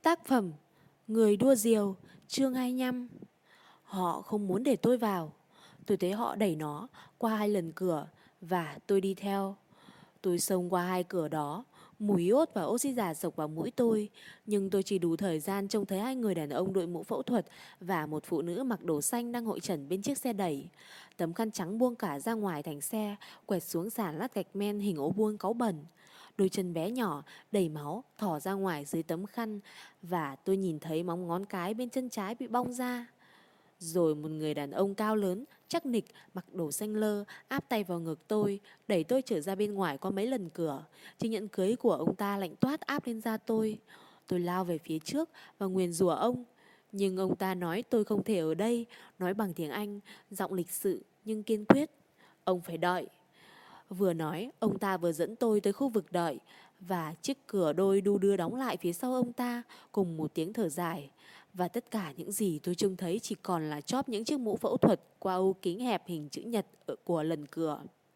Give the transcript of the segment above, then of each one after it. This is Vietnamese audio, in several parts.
Tác phẩm Người đua diều, chương 25. Họ không muốn để tôi vào. Tôi thấy họ đẩy nó qua 2 lần cửa và tôi đi theo. Tôi xông qua 2 cửa đó, mùi iốt và oxy già sộc vào mũi tôi, nhưng tôi chỉ đủ thời gian trông thấy 2 người đàn ông đội mũ phẫu thuật và một phụ nữ mặc đồ xanh đang hội chẩn bên chiếc xe đẩy. Tấm khăn trắng buông cả ra ngoài thành xe, quẹt xuống sàn lát gạch men hình ố buông cáu bẩn. Đôi chân bé nhỏ đầy máu thỏ ra ngoài dưới tấm khăn và tôi nhìn thấy móng ngón cái bên chân trái bị bong ra. Rồi một người đàn ông cao lớn, chắc nịch, mặc đồ xanh lơ, áp tay vào ngực tôi, đẩy tôi trở ra bên ngoài qua mấy lần cửa. Chiếc nhẫn cưới của ông ta lạnh toát áp lên da tôi. Tôi lao về phía trước và nguyền rủa ông. Nhưng ông ta nói tôi không thể ở đây, nói bằng tiếng Anh, giọng lịch sự nhưng kiên quyết. Ông phải đợi. Vừa nói, ông ta vừa dẫn tôi tới khu vực đợi và chiếc cửa đôi đu đưa đóng lại phía sau ông ta cùng một tiếng thở dài. Và tất cả những gì tôi trông thấy chỉ còn là chóp những chiếc mũ phẫu thuật qua ô kính hẹp hình chữ nhật của lần cửa.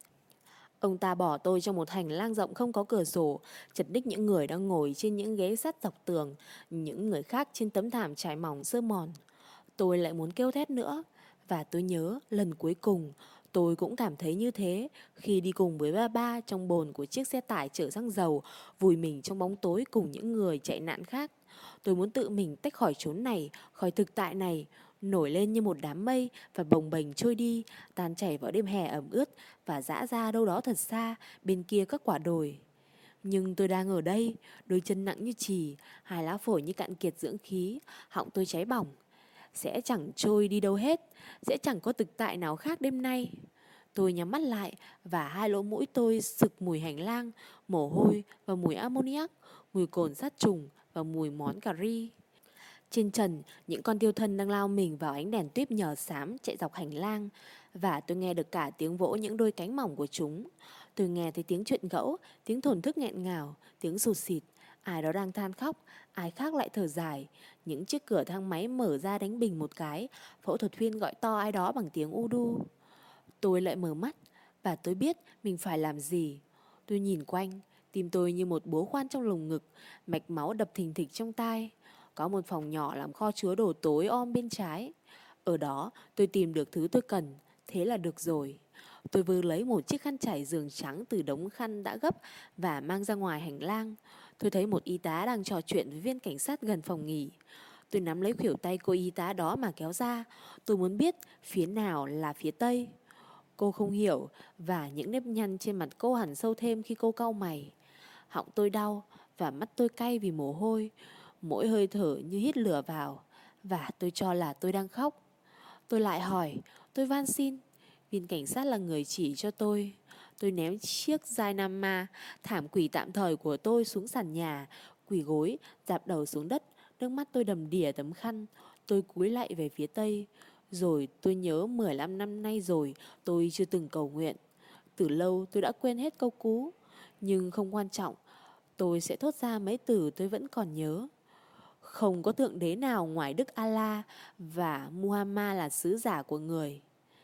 Ông ta bỏ tôi trong một hành lang rộng không có cửa sổ, chật ních những người đang ngồi trên những ghế sắt dọc tường, những người khác trên tấm thảm trải mỏng sơ mòn. Tôi lại muốn kêu thét nữa. Và tôi nhớ lần cuối cùng tôi cũng cảm thấy như thế khi đi cùng với ba ba trong bồn của chiếc xe tải chở xăng dầu, vùi mình trong bóng tối cùng những người chạy nạn khác. Tôi muốn tự mình tách khỏi chốn này, khỏi thực tại này, nổi lên như một đám mây và bồng bềnh trôi đi, tan chảy vào đêm hè ẩm ướt và rã ra đâu đó thật xa, bên kia các quả đồi. Nhưng tôi đang ở đây, đôi chân nặng như chì, 2 lá phổi như cạn kiệt dưỡng khí, họng tôi cháy bỏng. Sẽ chẳng trôi đi đâu hết, sẽ chẳng có thực tại nào khác đêm nay. Tôi nhắm mắt lại và 2 lỗ mũi tôi sực mùi hành lang, mồ hôi và mùi ammoniac, mùi cồn sát trùng và mùi món cà ri. Trên trần, những con tiêu thân đang lao mình vào ánh đèn tuyếp nhờ xám chạy dọc hành lang và tôi nghe được cả tiếng vỗ những đôi cánh mỏng của chúng. Tôi nghe thấy tiếng chuyện gẫu, tiếng thổn thức nghẹn ngào, tiếng sụt xịt. Ai đó đang than khóc, ai khác lại thở dài. Những chiếc cửa thang máy mở ra đánh bình một cái, phẫu thuật viên gọi to ai đó bằng tiếng Udu. Tôi lại mở mắt và tôi biết mình phải làm gì. Tôi nhìn quanh, tim tôi như một búa khoan trong lồng ngực, mạch máu đập thình thịch trong tai. Có một phòng nhỏ làm kho chứa đồ tối om bên trái. Ở đó tôi tìm được thứ tôi cần, thế là được rồi. Tôi vừa lấy một chiếc khăn trải giường trắng từ đống khăn đã gấp và mang ra ngoài hành lang. Tôi thấy một y tá đang trò chuyện với viên cảnh sát gần phòng nghỉ. Tôi nắm lấy khuỷu tay cô y tá đó mà kéo ra. Tôi muốn biết phía nào là phía tây. Cô không hiểu và những nếp nhăn trên mặt cô hẳn sâu thêm khi cô cau mày. Họng tôi đau và mắt tôi cay vì mồ hôi. Mỗi hơi thở như hít lửa vào và tôi cho là tôi đang khóc. Tôi lại hỏi, tôi van xin. Viên cảnh sát là người chỉ cho tôi. Tôi ném chiếc Dynama, thảm quỷ tạm thời của tôi xuống sàn nhà, quỳ gối, dạp đầu xuống đất, nước mắt tôi đầm đìa tấm khăn. Tôi cúi lại về phía tây. Rồi tôi nhớ 15 năm nay rồi tôi chưa từng cầu nguyện. Từ lâu tôi đã quên hết câu cú. Nhưng không quan trọng, tôi sẽ thốt ra mấy từ tôi vẫn còn nhớ. Không có thượng đế nào ngoài Đức Allah và Muhammad là sứ giả của người.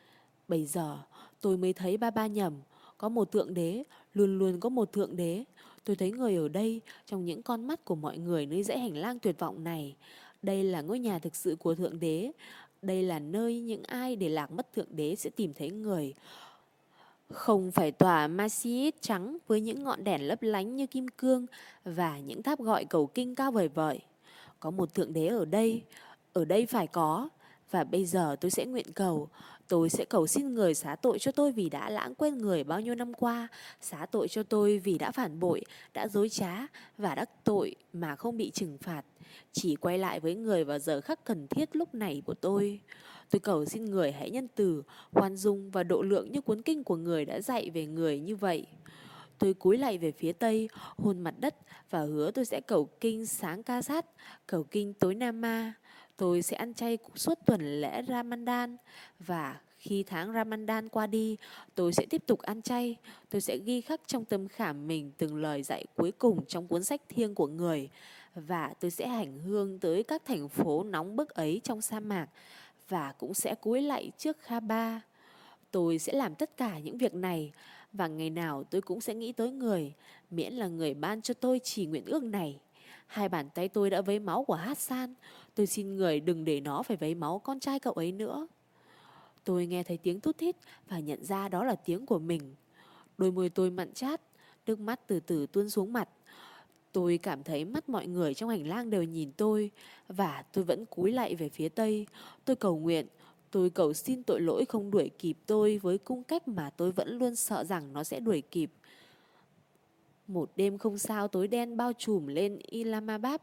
Bây giờ tôi mới thấy ba ba nhầm. Có một thượng đế, luôn luôn có một thượng đế. Tôi thấy người ở đây trong những con mắt của mọi người nơi dãy hành lang tuyệt vọng này. Đây là ngôi nhà thực sự của thượng đế. Đây là nơi những ai để lạc mất thượng đế sẽ tìm thấy người. Không phải tòa Masjid trắng với những ngọn đèn lấp lánh như kim cương và những tháp gọi cầu kinh cao vời vợi. Có một thượng đế ở đây phải có. Và bây giờ tôi sẽ nguyện cầu, tôi sẽ cầu xin người xá tội cho tôi vì đã lãng quên người bao nhiêu năm qua, xá tội cho tôi vì đã phản bội, đã dối trá và đắc tội mà không bị trừng phạt, chỉ quay lại với người vào giờ khắc cần thiết lúc này của tôi. Tôi cầu xin người hãy nhân từ, khoan dung và độ lượng như cuốn kinh của người đã dạy về người như vậy. Tôi cúi lạy về phía tây, hôn mặt đất và hứa tôi sẽ cầu kinh sáng ca sát, cầu kinh tối Nam Ma. Tôi sẽ ăn chay suốt tuần lễ Ramadan và khi tháng Ramadan qua đi, tôi sẽ tiếp tục ăn chay. Tôi sẽ ghi khắc trong tâm khảm mình từng lời dạy cuối cùng trong cuốn sách thiêng của người và tôi sẽ hành hương tới các thành phố nóng bức ấy trong sa mạc và cũng sẽ cúi lạy trước Kaaba. Tôi sẽ làm tất cả những việc này và ngày nào tôi cũng sẽ nghĩ tới người, miễn là người ban cho tôi chỉ nguyện ước này. Hai bàn tay tôi đã vấy máu của Hassan. Tôi xin người đừng để nó phải vấy máu con trai cậu ấy nữa. Tôi nghe thấy tiếng thút thít và nhận ra đó là tiếng của mình. Đôi môi tôi mặn chát, nước mắt từ từ tuôn xuống mặt. Tôi cảm thấy mắt mọi người trong hành lang đều nhìn tôi, và tôi vẫn cúi lạy về phía Tây. Tôi cầu nguyện, tôi cầu xin tội lỗi không đuổi kịp tôi với cung cách mà tôi vẫn luôn sợ rằng nó sẽ đuổi kịp. Một đêm không sao tối đen bao trùm lên Islamabad.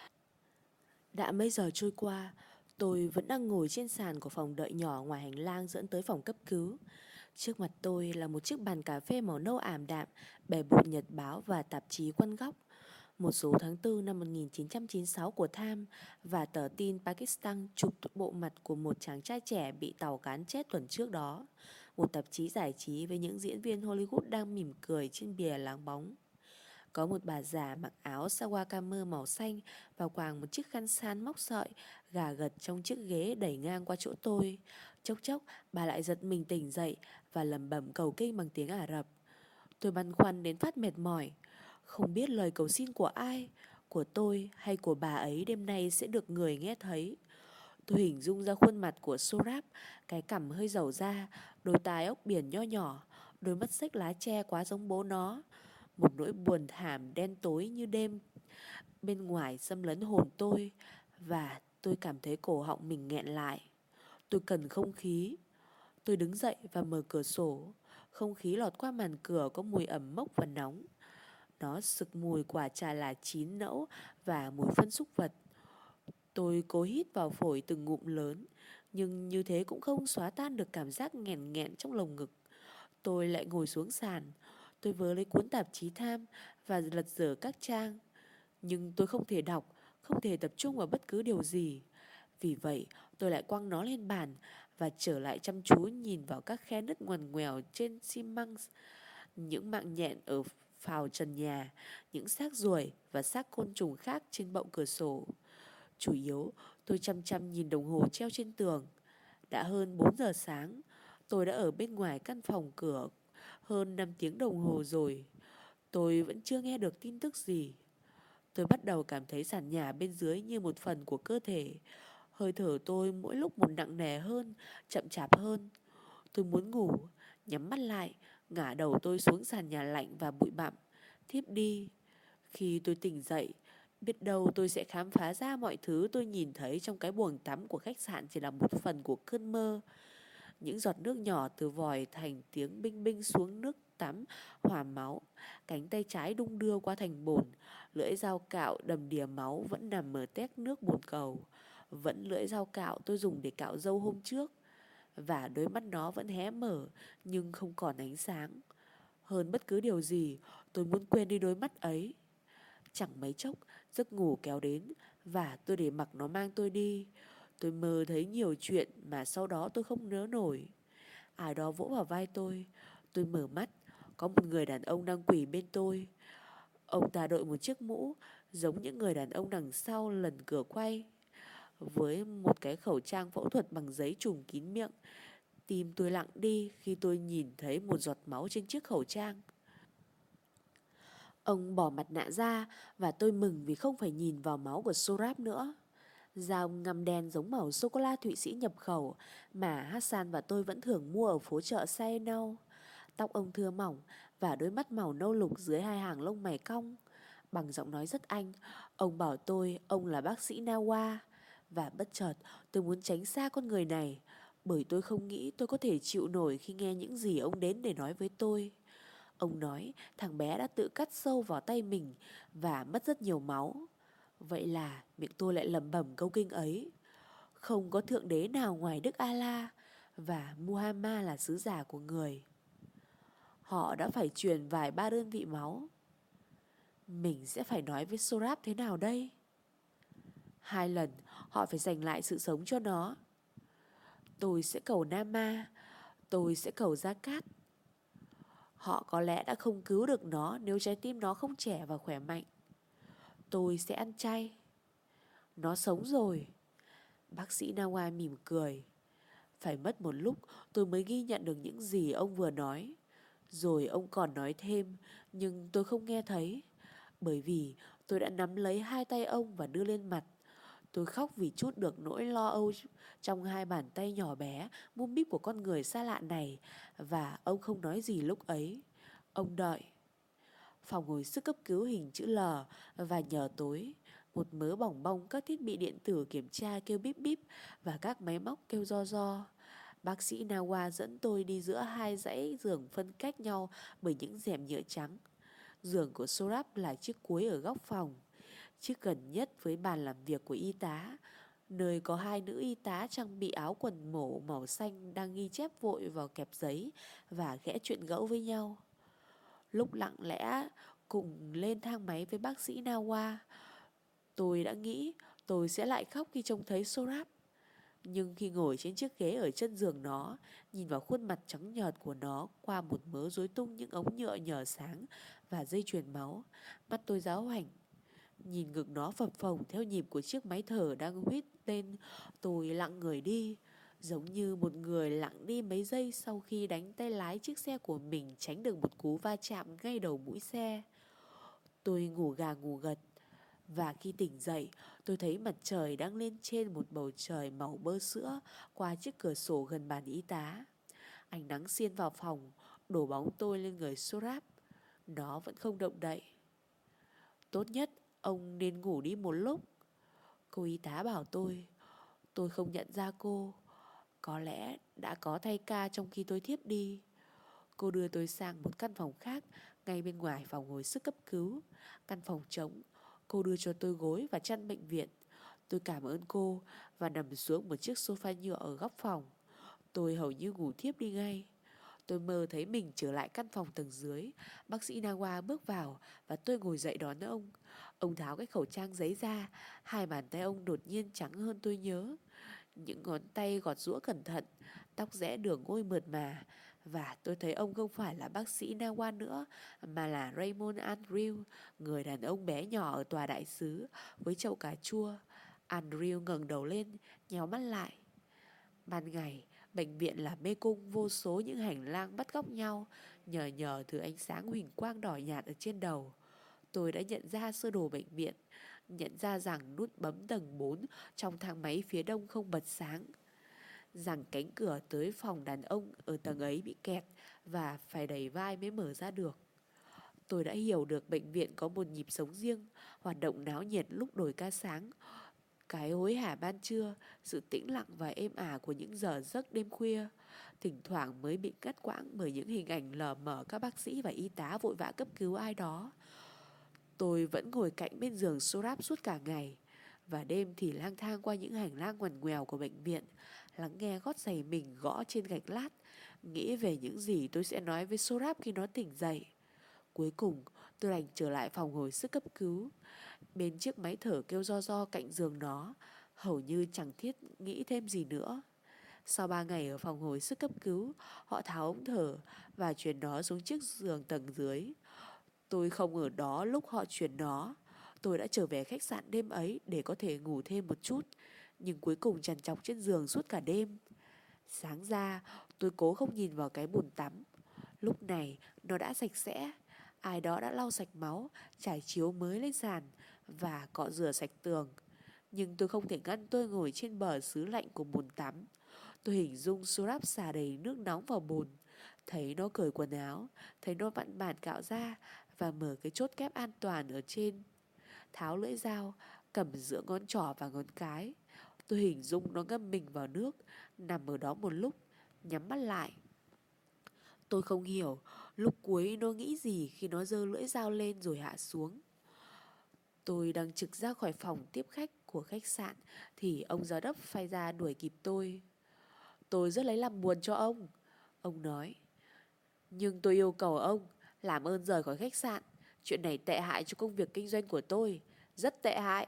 Đã mấy giờ trôi qua, tôi vẫn đang ngồi trên sàn của phòng đợi nhỏ ngoài hành lang dẫn tới phòng cấp cứu. Trước mặt tôi là một chiếc bàn cà phê màu nâu ảm đạm, bày bụi nhật báo và tạp chí quanh góc. Một số tháng 4 năm 1996 của Time và tờ tin Pakistan chụp bộ mặt của một chàng trai trẻ bị tàu cán chết tuần trước đó. Một tạp chí giải trí với những diễn viên Hollywood đang mỉm cười trên bìa láng bóng. Có một bà già mặc áo sawakama màu xanh và quàng một chiếc khăn san móc sợi, gà gật trong chiếc ghế đẩy ngang qua chỗ tôi. Chốc chốc, bà lại giật mình tỉnh dậy và lẩm bẩm cầu kinh bằng tiếng Ả Rập. Tôi băn khoăn đến phát mệt mỏi, không biết lời cầu xin của ai, của tôi hay của bà ấy đêm nay sẽ được người nghe thấy. Tôi hình dung ra khuôn mặt của Sorab, cái cằm hơi rầu ra, đôi tai ốc biển nho nhỏ, đôi mắt xếch lá tre quá giống bố nó. Một nỗi buồn thảm đen tối như đêm bên ngoài xâm lấn hồn tôi, và tôi cảm thấy cổ họng mình nghẹn lại. Tôi cần không khí. Tôi đứng dậy và mở cửa sổ. Không khí lọt qua màn cửa có mùi ẩm mốc và nóng. Nó sực mùi quả trà là chín nẫu và mùi phân súc vật. Tôi cố hít vào phổi từng ngụm lớn, nhưng như thế cũng không xóa tan được cảm giác nghẹn nghẹn trong lồng ngực. Tôi lại ngồi xuống sàn. Tôi vớ lấy cuốn tạp chí Time và lật dở các trang. Nhưng tôi không thể đọc, không thể tập trung vào bất cứ điều gì. Vì vậy, tôi lại quăng nó lên bàn và trở lại chăm chú nhìn vào các khe nứt ngoằn ngoèo trên xi măng, những mạng nhện ở phào trần nhà, những xác ruồi và xác côn trùng khác trên bậu cửa sổ. Chủ yếu, tôi chăm chăm nhìn đồng hồ treo trên tường. Đã hơn 4 giờ sáng, tôi đã ở bên ngoài căn phòng cửa hơn 5 tiếng đồng hồ rồi. Tôi vẫn chưa nghe được tin tức gì. Tôi bắt đầu cảm thấy sàn nhà bên dưới như một phần của cơ thể. Hơi thở tôi mỗi lúc một nặng nề hơn, chậm chạp hơn. Tôi muốn ngủ, nhắm mắt lại, ngả đầu tôi xuống sàn nhà lạnh và bụi bặm, thiếp đi. Khi tôi tỉnh dậy, biết đâu tôi sẽ khám phá ra mọi thứ tôi nhìn thấy trong cái buồng tắm của khách sạn chỉ là một phần của cơn mơ. Những giọt nước nhỏ từ vòi thành tiếng binh binh xuống nước tắm hòa máu. Cánh tay trái đung đưa qua thành bồn. Lưỡi dao cạo đầm đìa máu vẫn nằm ở tét nước bồn cầu. Vẫn lưỡi dao cạo tôi dùng để cạo râu hôm trước. Và đôi mắt nó vẫn hé mở nhưng không còn ánh sáng. Hơn bất cứ điều gì, tôi muốn quên đi đôi mắt ấy. Chẳng mấy chốc, giấc ngủ kéo đến và tôi để mặc nó mang tôi đi. Tôi mơ thấy nhiều chuyện mà sau đó tôi không nhớ nổi. Ai đó vỗ vào vai tôi. Tôi mở mắt, có một người đàn ông đang quỳ bên tôi. Ông ta đội một chiếc mũ, giống những người đàn ông đằng sau lần cửa quay, với một cái khẩu trang phẫu thuật bằng giấy trùm kín miệng. Tim tôi lặng đi khi tôi nhìn thấy một giọt máu trên chiếc khẩu trang. Ông bỏ mặt nạ ra và tôi mừng vì không phải nhìn vào máu của Sorab nữa. Da ông ngăm đen giống màu sô-cô-la Thụy Sĩ nhập khẩu mà Hassan và tôi vẫn thường mua ở phố chợ Saenau. Tóc ông thưa mỏng và đôi mắt màu nâu lục dưới hai hàng lông mày cong. Bằng giọng nói rất Anh, ông bảo tôi ông là bác sĩ Nawa. Và bất chợt tôi muốn tránh xa con người này, bởi tôi không nghĩ tôi có thể chịu nổi khi nghe những gì ông đến để nói với tôi. Ông nói thằng bé đã tự cắt sâu vào tay mình và mất rất nhiều máu. Vậy là miệng tôi lại lẩm bẩm câu kinh ấy. Không có thượng đế nào ngoài Đức Allah và Muhammad là sứ giả của người. Họ đã phải truyền vài ba đơn vị máu. Mình sẽ phải nói với Sorab thế nào đây? 2 lần họ phải giành lại sự sống cho nó. Tôi sẽ cầu Nama, tôi sẽ cầu Gia Cát. Họ có lẽ đã không cứu được nó nếu trái tim nó không trẻ và khỏe mạnh. Tôi sẽ ăn chay. Nó sống rồi. Bác sĩ Nawa mỉm cười. Phải mất một lúc tôi mới ghi nhận được những gì ông vừa nói. Rồi ông còn nói thêm, nhưng tôi không nghe thấy. Bởi vì Tôi đã nắm lấy hai tay ông và đưa lên mặt. Tôi khóc vì trút được nỗi lo âu trong hai bàn tay nhỏ bé, múm bíp của con người xa lạ này. Và ông không nói gì lúc ấy. Ông đợi. Phòng hồi sức cấp cứu hình chữ L và nhờ tối. Một mớ bỏng bong các thiết bị điện tử kiểm tra kêu bíp bíp và các máy móc kêu ro ro. Bác sĩ Nawa dẫn tôi đi giữa hai dãy giường phân cách nhau bởi những rèm nhựa trắng. Giường của Sorab là chiếc cuối ở góc phòng, chiếc gần nhất với bàn làm việc của y tá, nơi có hai nữ y tá trang bị áo quần mổ màu xanh đang ghi chép vội vào kẹp giấy và khẽ chuyện gẫu với nhau. Lúc lặng lẽ cùng lên thang máy với bác sĩ Nawa, tôi đã nghĩ tôi sẽ lại khóc khi trông thấy Sorab. Nhưng khi ngồi trên chiếc ghế ở chân giường nó, nhìn vào khuôn mặt trắng nhợt của nó qua một mớ rối tung những ống nhựa nhờ sáng và dây chuyền máu, mắt tôi giáo hoành. Nhìn ngực nó phập phồng theo nhịp của chiếc máy thở đang huýt lên, tôi lặng người đi, giống như một người lặng đi mấy giây sau khi đánh tay lái chiếc xe của mình tránh được một cú va chạm ngay đầu mũi xe. Tôi ngủ gà ngủ gật, và khi tỉnh dậy, tôi thấy mặt trời đang lên trên một bầu trời màu bơ sữa qua chiếc cửa sổ gần bàn y tá. Ánh nắng xiên vào phòng, đổ bóng tôi lên người Sorab. Nó vẫn không động đậy. Tốt nhất, ông nên ngủ đi một lúc. Cô y tá bảo tôi. Tôi không nhận ra cô. Có lẽ đã có thay ca trong khi tôi thiếp đi. Cô đưa tôi sang một căn phòng khác ngay bên ngoài phòng hồi sức cấp cứu. Căn phòng trống. Cô đưa cho tôi gối và chăn bệnh viện. Tôi cảm ơn cô và nằm xuống một chiếc sofa nhựa ở góc phòng. Tôi hầu như ngủ thiếp đi ngay. Tôi mơ thấy mình trở lại căn phòng tầng dưới. Bác sĩ Nawa bước vào và tôi ngồi dậy đón ông. Ông tháo cái khẩu trang giấy ra. Hai bàn tay ông đột nhiên trắng hơn tôi nhớ. Những ngón tay gọt giũa cẩn thận, tóc rẽ đường ngôi mượt mà. Và tôi thấy ông không phải là bác sĩ Nawa nữa, mà là Raymond Andrew, người đàn ông bé nhỏ ở tòa đại sứ với chậu cà chua. Andrew ngẩng đầu lên, nhéo mắt lại. Ban ngày, bệnh viện là mê cung vô số những hành lang bắt góc nhau, nhờ nhờ thứ ánh sáng huỳnh quang đỏ nhạt ở trên đầu. Tôi đã nhận ra sơ đồ bệnh viện, nhận ra rằng nút bấm tầng 4 trong thang máy phía đông không bật sáng, rằng cánh cửa tới phòng đàn ông ở tầng ấy bị kẹt và phải đẩy vai mới mở ra được. Tôi đã hiểu được bệnh viện có một nhịp sống riêng, hoạt động náo nhiệt lúc đổi ca sáng, cái hối hả ban trưa, sự tĩnh lặng và êm ả của những giờ giấc đêm khuya, thỉnh thoảng mới bị cắt quãng bởi những hình ảnh lờ mờ các bác sĩ và y tá vội vã cấp cứu ai đó. Tôi vẫn ngồi cạnh bên giường Sorab suốt cả ngày, và đêm thì lang thang qua những hành lang ngoằn ngoèo của bệnh viện, lắng nghe gót giày mình gõ trên gạch lát, nghĩ về những gì tôi sẽ nói với Sorab khi nó tỉnh dậy. Cuối cùng, tôi đành trở lại phòng hồi sức cấp cứu. Bên chiếc máy thở kêu ro ro cạnh giường nó, hầu như chẳng thiết nghĩ thêm gì nữa. Sau 3 ngày ở phòng hồi sức cấp cứu, họ tháo ống thở và chuyển nó xuống chiếc giường tầng dưới. Tôi không ở đó lúc họ chuyển nó. Tôi đã trở về khách sạn đêm ấy để có thể ngủ thêm một chút, nhưng cuối cùng trằn trọc trên giường suốt cả đêm. Sáng ra, tôi cố không nhìn vào cái bồn tắm. Lúc này, nó đã sạch sẽ. Ai đó đã lau sạch máu, trải chiếu mới lên sàn và cọ rửa sạch tường. Nhưng tôi không thể ngăn tôi ngồi trên bờ xứ lạnh của bồn tắm. Tôi hình dung Surab xả đầy nước nóng vào bồn. Thấy nó cởi quần áo, thấy nó vặn bản cạo ra và mở cái chốt kép an toàn ở trên. Tháo lưỡi dao, cầm giữa ngón trỏ và ngón cái. Tôi hình dung nó ngâm mình vào nước, nằm ở đó một lúc, nhắm mắt lại. Tôi không hiểu lúc cuối nó nghĩ gì khi nó giơ lưỡi dao lên rồi hạ xuống. Tôi đang trực ra khỏi phòng tiếp khách của khách sạn thì ông giám đốc phai ra đuổi kịp tôi. Tôi rất lấy làm buồn cho ông nói. Nhưng tôi yêu cầu ông làm ơn rời khỏi khách sạn. Chuyện này tệ hại cho công việc kinh doanh của tôi. Rất tệ hại.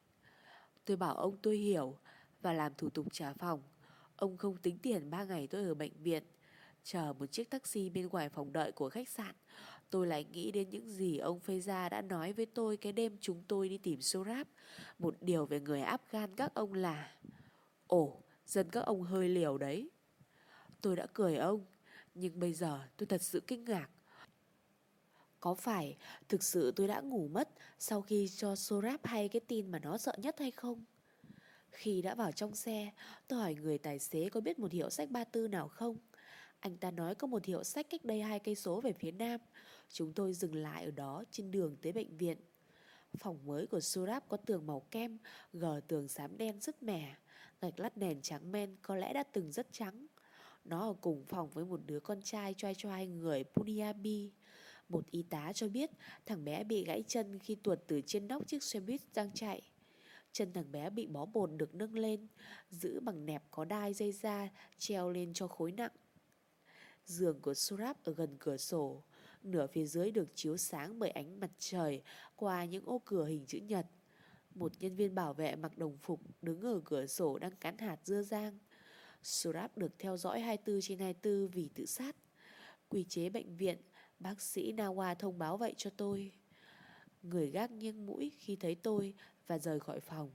Tôi bảo ông tôi hiểu và làm thủ tục trả phòng. Ông không tính tiền 3 ngày tôi ở bệnh viện. Chờ một chiếc taxi bên ngoài phòng đợi của khách sạn, tôi lại nghĩ đến những gì ông Feza đã nói với tôi cái đêm chúng tôi đi tìm Sorab. Một điều về người Afghan các ông là: ồ, dân các ông hơi liều đấy. Tôi đã cười ông, nhưng bây giờ tôi thật sự kinh ngạc. Có phải thực sự tôi đã ngủ mất sau khi cho Sorab hay cái tin mà nó sợ nhất hay không? Khi đã vào trong xe, tôi hỏi người tài xế có biết một hiệu sách Ba Tư nào không. Anh ta nói có một hiệu sách cách đây 2 cây số về phía nam. Chúng tôi dừng lại ở đó trên đường tới bệnh viện. Phòng mới của Sorab có tường màu kem, gờ tường xám đen sứt mẻ, gạch lát nền trắng men có lẽ đã từng rất trắng. Nó ở cùng phòng với một đứa con trai choai choai người Punjabi. Một y tá cho biết thằng bé bị gãy chân khi tuột từ trên nóc chiếc xe buýt đang chạy. Chân thằng bé bị bó bồn được nâng lên, giữ bằng nẹp có đai dây da treo lên cho khối nặng. Giường của Surab ở gần cửa sổ, nửa phía dưới được chiếu sáng bởi ánh mặt trời qua những ô cửa hình chữ nhật. Một nhân viên bảo vệ mặc đồng phục đứng ở cửa sổ đang cắn hạt dưa rang. Surab được theo dõi 24/24 vì tự sát. Quy chế bệnh viện, bác sĩ Nawa thông báo vậy cho tôi. Người gác nghiêng mũi khi thấy tôi và rời khỏi phòng.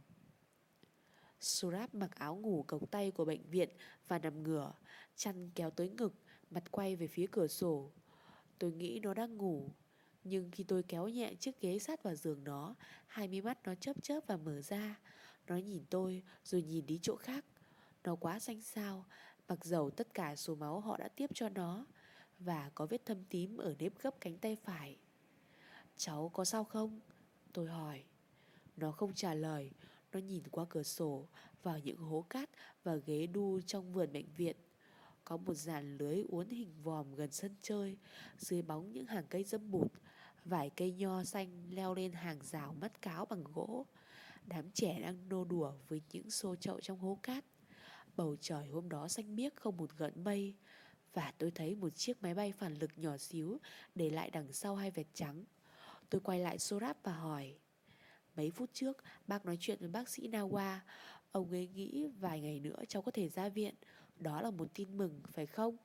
Surab mặc áo ngủ cộc tay của bệnh viện và nằm ngửa, chăn kéo tới ngực, mặt quay về phía cửa sổ. Tôi nghĩ nó đang ngủ, nhưng khi tôi kéo nhẹ chiếc ghế sát vào giường nó, hai mí mắt nó chớp chớp và mở ra. Nó nhìn tôi rồi nhìn đi chỗ khác. Nó quá xanh xao, mặc dầu tất cả số máu họ đã tiếp cho nó, và có vết thâm tím ở nếp gấp cánh tay phải. Cháu có sao không? Tôi hỏi. Nó không trả lời. Nó nhìn qua cửa sổ vào những hố cát và ghế đu trong vườn bệnh viện. Có một dàn lưới uốn hình vòm gần sân chơi, dưới bóng những hàng cây dâm bụt. Vài cây nho xanh leo lên hàng rào mắt cáo bằng gỗ. Đám trẻ đang nô đùa với những xô chậu trong hố cát. Bầu trời hôm đó xanh biếc không một gợn mây. Và tôi thấy một chiếc máy bay phản lực nhỏ xíu để lại đằng sau hai vệt trắng. Tôi quay lại Sorab và hỏi. Mấy phút trước bác nói chuyện với bác sĩ Nawa. Ông ấy nghĩ vài ngày nữa cháu có thể ra viện. Đó là một tin mừng phải không?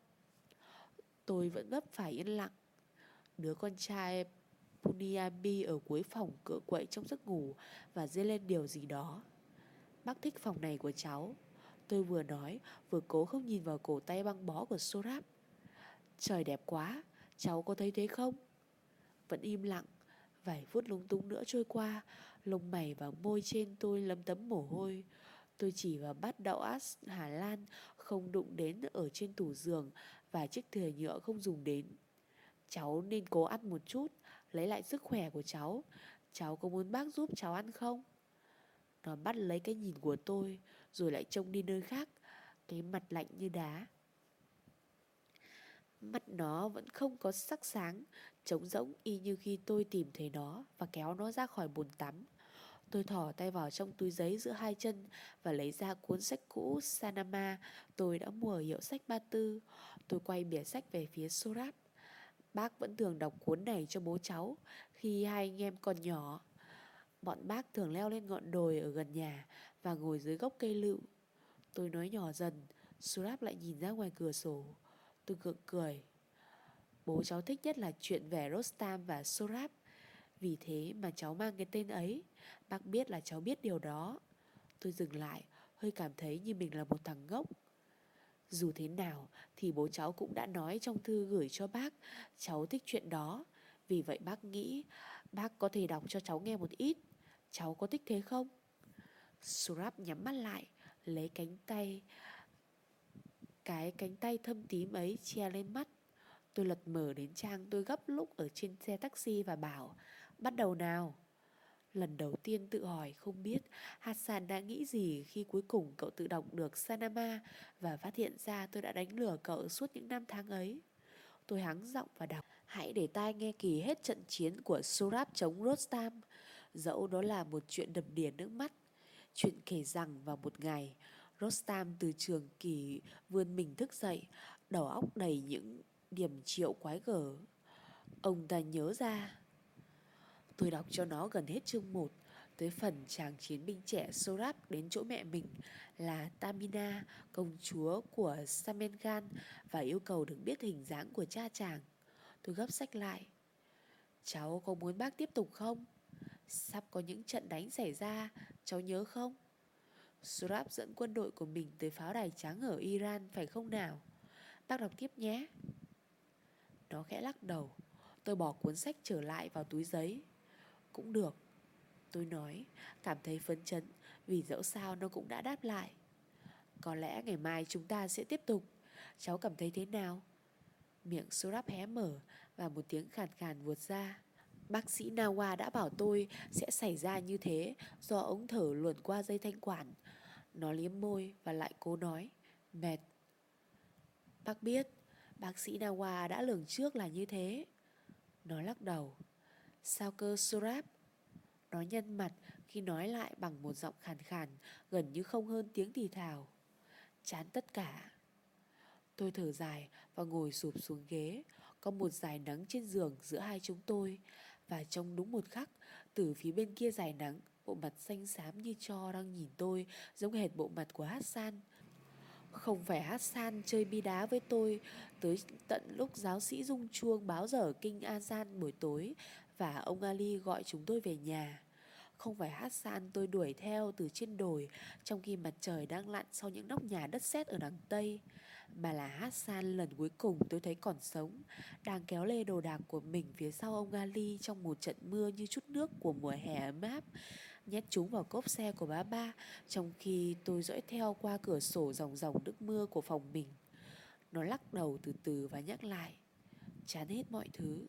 Tôi vẫn vấp phải yên lặng. Đứa con trai Punjabi ở cuối phòng cựa quậy trong giấc ngủ và rên lên điều gì đó. Bác thích phòng này của cháu. Tôi vừa nói vừa cố không nhìn vào cổ tay băng bó của Sorab. Trời đẹp quá, cháu có thấy thế không? Vẫn im lặng. Vài phút lung tung nữa trôi qua, lông mày và môi trên tôi lấm tấm mồ hôi. Tôi chỉ vào bát đậu át Hà Lan không đụng đến ở trên tủ giường và chiếc thìa nhựa không dùng đến. Cháu nên cố ăn một chút, lấy lại sức khỏe của cháu. Cháu có muốn bác giúp cháu ăn không? Nó bắt lấy cái nhìn của tôi, rồi lại trông đi nơi khác, cái mặt lạnh như đá. Mắt nó vẫn không có sắc sáng, trống rỗng y như khi tôi tìm thấy nó và kéo nó ra khỏi bồn tắm. Tôi thò tay vào trong túi giấy giữa hai chân và lấy ra cuốn sách cũ Sanama tôi đã mua ở hiệu sách Ba Tư. Tôi quay bìa sách về phía Sorab. Bác vẫn thường đọc cuốn này cho bố cháu khi hai anh em còn nhỏ. Bọn bác thường leo lên ngọn đồi ở gần nhà và ngồi dưới gốc cây lựu. Tôi nói nhỏ dần, Sorab lại nhìn ra ngoài cửa sổ. Tôi gượng cười. Bố cháu thích nhất là chuyện về Rostam và Sorab. Vì thế mà cháu mang cái tên ấy. Bác biết là cháu biết điều đó. Tôi dừng lại, hơi cảm thấy như mình là một thằng ngốc. Dù thế nào thì bố cháu cũng đã nói trong thư gửi cho bác cháu thích chuyện đó. Vì vậy bác nghĩ bác có thể đọc cho cháu nghe một ít. Cháu có thích thế không? Surab nhắm mắt lại, lấy cái cánh tay thâm tím ấy che lên mắt. Tôi lật mở đến trang tôi gấp lúc ở trên xe taxi và bảo, bắt đầu nào. Lần đầu tiên tự hỏi không biết Hassan đã nghĩ gì khi cuối cùng cậu tự đọc được Sanama và phát hiện ra tôi đã đánh lừa cậu suốt những năm tháng ấy. Tôi hắng giọng và đọc. Hãy để tai nghe kỳ hết trận chiến của Surab chống Rostam. Dẫu đó là một chuyện đầm đìa nước mắt. Chuyện kể rằng vào một ngày, Rostam từ trường kỳ vươn mình thức dậy, đầu óc đầy những điểm triệu quái gở. Ông ta nhớ ra. Tôi đọc cho nó gần hết chương 1, tới phần chàng chiến binh trẻ Sorab đến chỗ mẹ mình là Tamina, công chúa của Samengan, và yêu cầu được biết hình dáng của cha chàng. Tôi gấp sách lại. Cháu có muốn bác tiếp tục không? Sắp có những trận đánh xảy ra, cháu nhớ không? Sorab dẫn quân đội của mình tới pháo đài trắng ở Iran phải không nào? Bác đọc tiếp nhé. Nó khẽ lắc đầu. Tôi bỏ cuốn sách trở lại vào túi giấy. Cũng được, tôi nói, cảm thấy phấn chấn vì dẫu sao nó cũng đã đáp lại. Có lẽ ngày mai chúng ta sẽ tiếp tục. Cháu cảm thấy thế nào? Miệng Sorab hé mở và một tiếng khàn khàn vụt ra. Bác sĩ Nawa đã bảo tôi sẽ xảy ra như thế do ống thở luồn qua dây thanh quản. Nó liếm môi và lại cố nói, mệt. Bác biết, bác sĩ Nawa đã lường trước là như thế. Nó lắc đầu. Sao cơ Sorab? Nó nhăn mặt khi nói lại bằng một giọng khàn khàn, gần như không hơn tiếng thì thào. Chán tất cả. Tôi thở dài và ngồi sụp xuống ghế. Có một dải nắng trên giường giữa hai chúng tôi. Và trong đúng một khắc, từ phía bên kia dải nắng, bộ mặt xanh xám như tro đang nhìn tôi, giống hệt bộ mặt của Hassan. Không phải Hassan chơi bi đá với tôi tới tận lúc giáo sĩ rung chuông báo giờ kinh Azan buổi tối và ông Ali gọi chúng tôi về nhà. Không phải Hassan tôi đuổi theo từ trên đồi trong khi mặt trời đang lặn sau những nóc nhà đất sét ở đằng Tây, mà là Hassan lần cuối cùng tôi thấy còn sống, đang kéo lê đồ đạc của mình phía sau ông Ali trong một trận mưa như chút nước của mùa hè ấm áp, nhét chúng vào cốp xe của bà ba, trong khi tôi dõi theo qua cửa sổ dòng dòng nước mưa của phòng mình. Nó lắc đầu từ từ và nhắc lại, chán hết mọi thứ.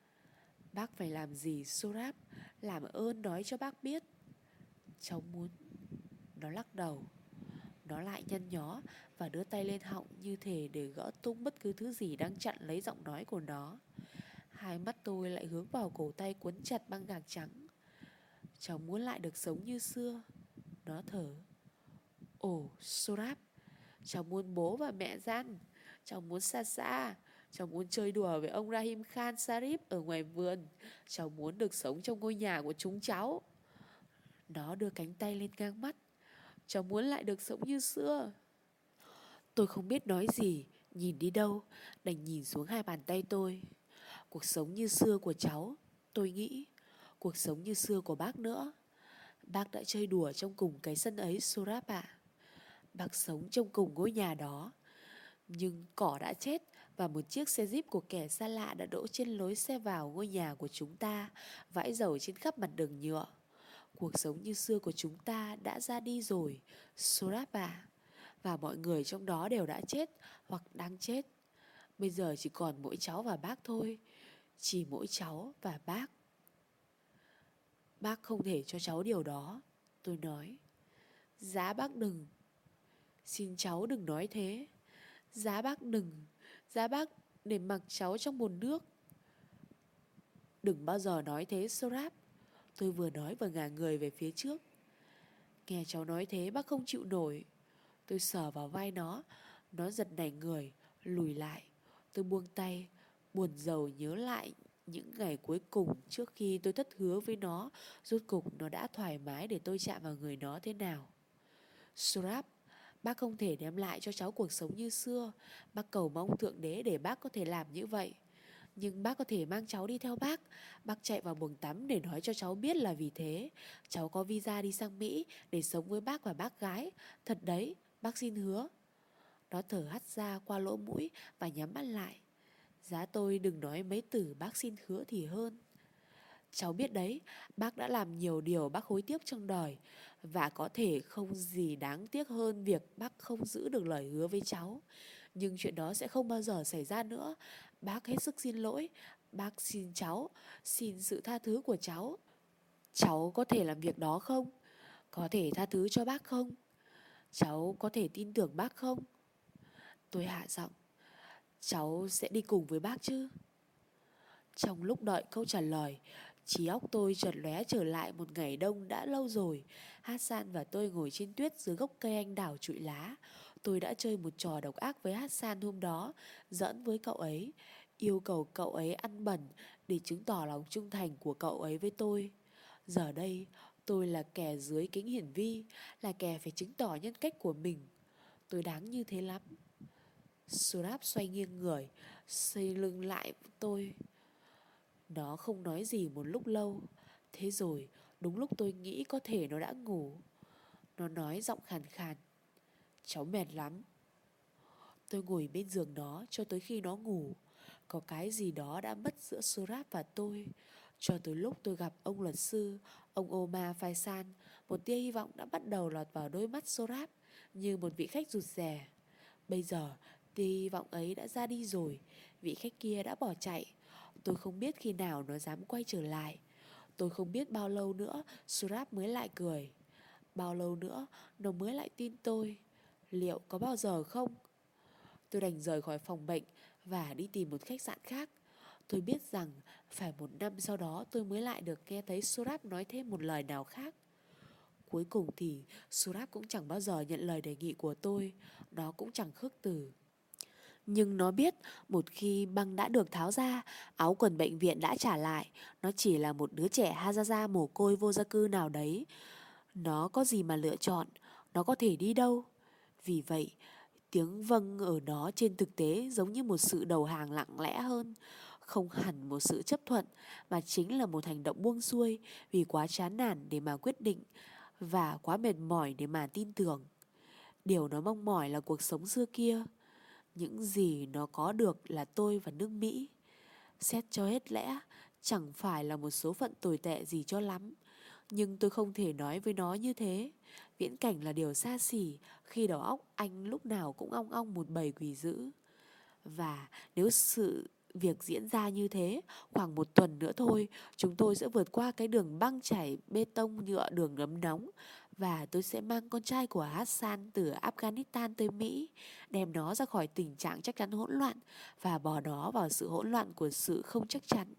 Bác phải làm gì Sorab? Làm ơn nói cho bác biết. Cháu muốn. Nó lắc đầu. Nó lại nhăn nhó và đưa tay lên họng như thể để gỡ tung bất cứ thứ gì đang chặn lấy giọng nói của nó. Hai mắt tôi lại hướng vào cổ tay quấn chặt băng gạc trắng. Cháu muốn lại được sống như xưa. Nó thở. Ồ, Sorab, cháu muốn bố và mẹ Gian. Cháu muốn xa xa. Cháu muốn chơi đùa với ông Rahim Khan Sarip ở ngoài vườn. Cháu muốn được sống trong ngôi nhà của chúng cháu. Nó đưa cánh tay lên ngang mắt. Cháu muốn lại được sống như xưa. Tôi không biết nói gì, nhìn đi đâu, đành nhìn xuống hai bàn tay tôi. Cuộc sống như xưa của cháu, tôi nghĩ. Cuộc sống như xưa của bác nữa. Bác đã chơi đùa trong cùng cái sân ấy, Sorab ạ. Bác sống trong cùng ngôi nhà đó. Nhưng cỏ đã chết và một chiếc xe jeep của kẻ xa lạ đã đỗ trên lối xe vào ngôi nhà của chúng ta, vãi dầu trên khắp mặt đường nhựa. Cuộc sống như xưa của chúng ta đã ra đi rồi, Sorab ạ. Và mọi người trong đó đều đã chết hoặc đang chết. Bây giờ chỉ còn mỗi cháu và bác thôi. Chỉ mỗi cháu và bác. Bác không thể cho cháu điều đó, tôi nói. Giá bác đừng. Xin cháu đừng nói thế. Giá bác đừng. Giá bác để mặc cháu trong bồn nước. Đừng bao giờ nói thế Sorab. Tôi vừa nói vừa ngả người về phía trước. Nghe cháu nói thế bác không chịu nổi. Tôi sờ vào vai nó. Nó giật nảy người, lùi lại. Tôi buông tay, buồn rầu nhớ lại những ngày cuối cùng trước khi tôi thất hứa với nó. Rốt cục nó đã thoải mái để tôi chạm vào người nó thế nào. Surab, bác không thể đem lại cho cháu cuộc sống như xưa. Bác cầu mong Thượng Đế để bác có thể làm như vậy. Nhưng bác có thể mang cháu đi theo bác. Bác chạy vào buồng tắm để nói cho cháu biết là vì thế cháu có visa đi sang Mỹ để sống với bác và bác gái. Thật đấy, bác xin hứa. Nó thở hắt ra qua lỗ mũi và nhắm mắt lại. Giá tôi đừng nói mấy từ bác xin hứa thì hơn. Cháu biết đấy, bác đã làm nhiều điều bác hối tiếc trong đời. Và có thể không gì đáng tiếc hơn việc bác không giữ được lời hứa với cháu. Nhưng chuyện đó sẽ không bao giờ xảy ra nữa. Bác hết sức xin lỗi. Bác xin cháu, xin sự tha thứ của cháu. Cháu có thể làm việc đó không? Có thể tha thứ cho bác không? Cháu có thể tin tưởng bác không? Tôi hạ giọng. Cháu sẽ đi cùng với bác chứ? Trong lúc đợi câu trả lời, trí óc tôi chợt lóe trở lại một ngày đông đã lâu rồi. Hassan và tôi ngồi trên tuyết dưới gốc cây anh đào trụi lá. Tôi đã chơi một trò độc ác với Hassan hôm đó, giỡn với cậu ấy, yêu cầu cậu ấy ăn bẩn để chứng tỏ lòng trung thành của cậu ấy với tôi. Giờ đây, tôi là kẻ dưới kính hiển vi, là kẻ phải chứng tỏ nhân cách của mình. Tôi đáng như thế lắm. Surab xoay nghiêng người, xây lưng lại tôi. Nó không nói gì một lúc lâu. Thế rồi đúng lúc tôi nghĩ có thể nó đã ngủ, nó nói giọng khàn khàn. Cháu mệt lắm. Tôi ngồi bên giường nó cho tới khi nó ngủ. Có cái gì đó đã mất giữa Surab và tôi. Cho tới lúc tôi gặp ông luật sư, ông Omar Faisal, một tia hy vọng đã bắt đầu lọt vào đôi mắt Surab như một vị khách rụt rè. Bây giờ, tia hy vọng ấy đã ra đi rồi, vị khách kia đã bỏ chạy. Tôi không biết khi nào nó dám quay trở lại. Tôi không biết bao lâu nữa Surab mới lại cười. Bao lâu nữa nó mới lại tin tôi. Liệu có bao giờ không? Tôi đành rời khỏi phòng bệnh và đi tìm một khách sạn khác. Tôi biết rằng phải 1 năm sau đó tôi mới lại được nghe thấy Surab nói thêm một lời nào khác. Cuối cùng thì Surab cũng chẳng bao giờ nhận lời đề nghị của tôi. Nó cũng chẳng khước từ. Nhưng nó biết một khi băng đã được tháo ra, áo quần bệnh viện đã trả lại, nó chỉ là một đứa trẻ Hazaza mồ côi vô gia cư nào đấy. Nó có gì mà lựa chọn, nó có thể đi đâu. Vì vậy, tiếng vâng ở nó trên thực tế giống như một sự đầu hàng lặng lẽ hơn. Không hẳn một sự chấp thuận, mà chính là một hành động buông xuôi vì quá chán nản để mà quyết định và quá mệt mỏi để mà tin tưởng. Điều nó mong mỏi là cuộc sống xưa kia. Những gì nó có được là tôi và nước Mỹ. Xét cho hết lẽ, chẳng phải là một số phận tồi tệ gì cho lắm. Nhưng tôi không thể nói với nó như thế. Viễn cảnh là điều xa xỉ khi đầu óc anh lúc nào cũng ong ong một bầy quỷ dữ. Và nếu sự việc diễn ra như thế, khoảng 1 tuần nữa thôi, chúng tôi sẽ vượt qua cái đường băng chảy bê tông nhựa đường ấm nóng. Và tôi sẽ mang con trai của Hassan từ Afghanistan tới Mỹ, đem nó ra khỏi tình trạng chắc chắn hỗn loạn và bỏ nó vào sự hỗn loạn của sự không chắc chắn.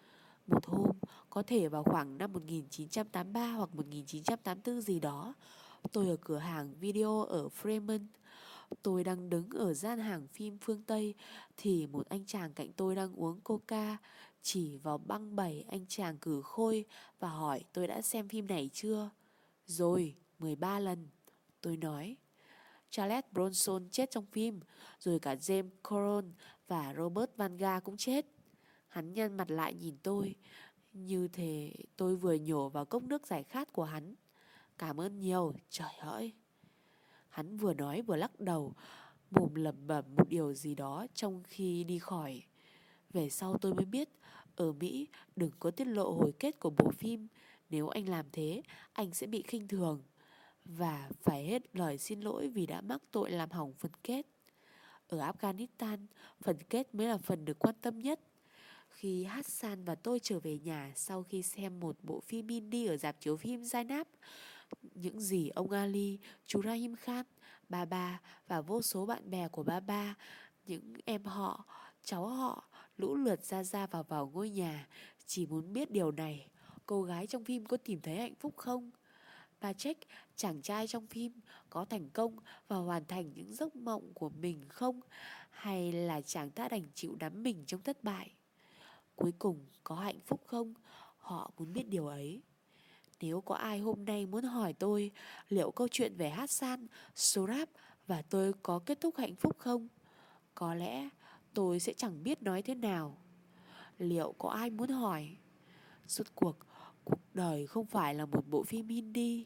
Một hôm, có thể vào khoảng năm 1983 hoặc 1984 gì đó, tôi ở cửa hàng video ở Fremont. Tôi đang đứng ở gian hàng phim phương Tây thì một anh chàng cạnh tôi đang uống coca, chỉ vào băng 7 anh chàng cử khôi và hỏi tôi đã xem phim này chưa. Rồi, 13 lần. Tôi nói. Charles Bronson chết trong phim, rồi cả James Cameron và Robert Vanga cũng chết. Hắn nhăn mặt lại nhìn tôi, như thể tôi vừa nhổ vào cốc nước giải khát của hắn. Cảm ơn nhiều, trời ơi. Hắn vừa nói vừa lắc đầu, mồm lẩm bẩm một điều gì đó trong khi đi khỏi. Về sau tôi mới biết, ở Mỹ đừng có tiết lộ hồi kết của bộ phim. Nếu anh làm thế, anh sẽ bị khinh thường và phải hết lời xin lỗi vì đã mắc tội làm hỏng phần kết. Ở Afghanistan, phần kết mới là phần được quan tâm nhất. Khi Hassan và tôi trở về nhà sau khi xem một bộ phim indie ở rạp chiếu phim Zainab, những gì ông Ali, chú Rahim Khan, bà và vô số bạn bè của bà, những em họ, cháu họ lũ lượt ra vào ngôi nhà, chỉ muốn biết điều này: cô gái trong phim có tìm thấy hạnh phúc không? Patrick, chàng trai trong phim, có thành công và hoàn thành những giấc mộng của mình không? Hay là chàng ta đành chịu đắm mình trong thất bại? Cuối cùng có hạnh phúc không? Họ muốn biết điều ấy. Nếu có ai hôm nay muốn hỏi tôi liệu câu chuyện về Hassan, Sorab và tôi có kết thúc hạnh phúc không, có lẽ tôi sẽ chẳng biết nói thế nào. Liệu có ai muốn hỏi? Rốt cuộc, cuộc đời không phải là một bộ phim Hindi.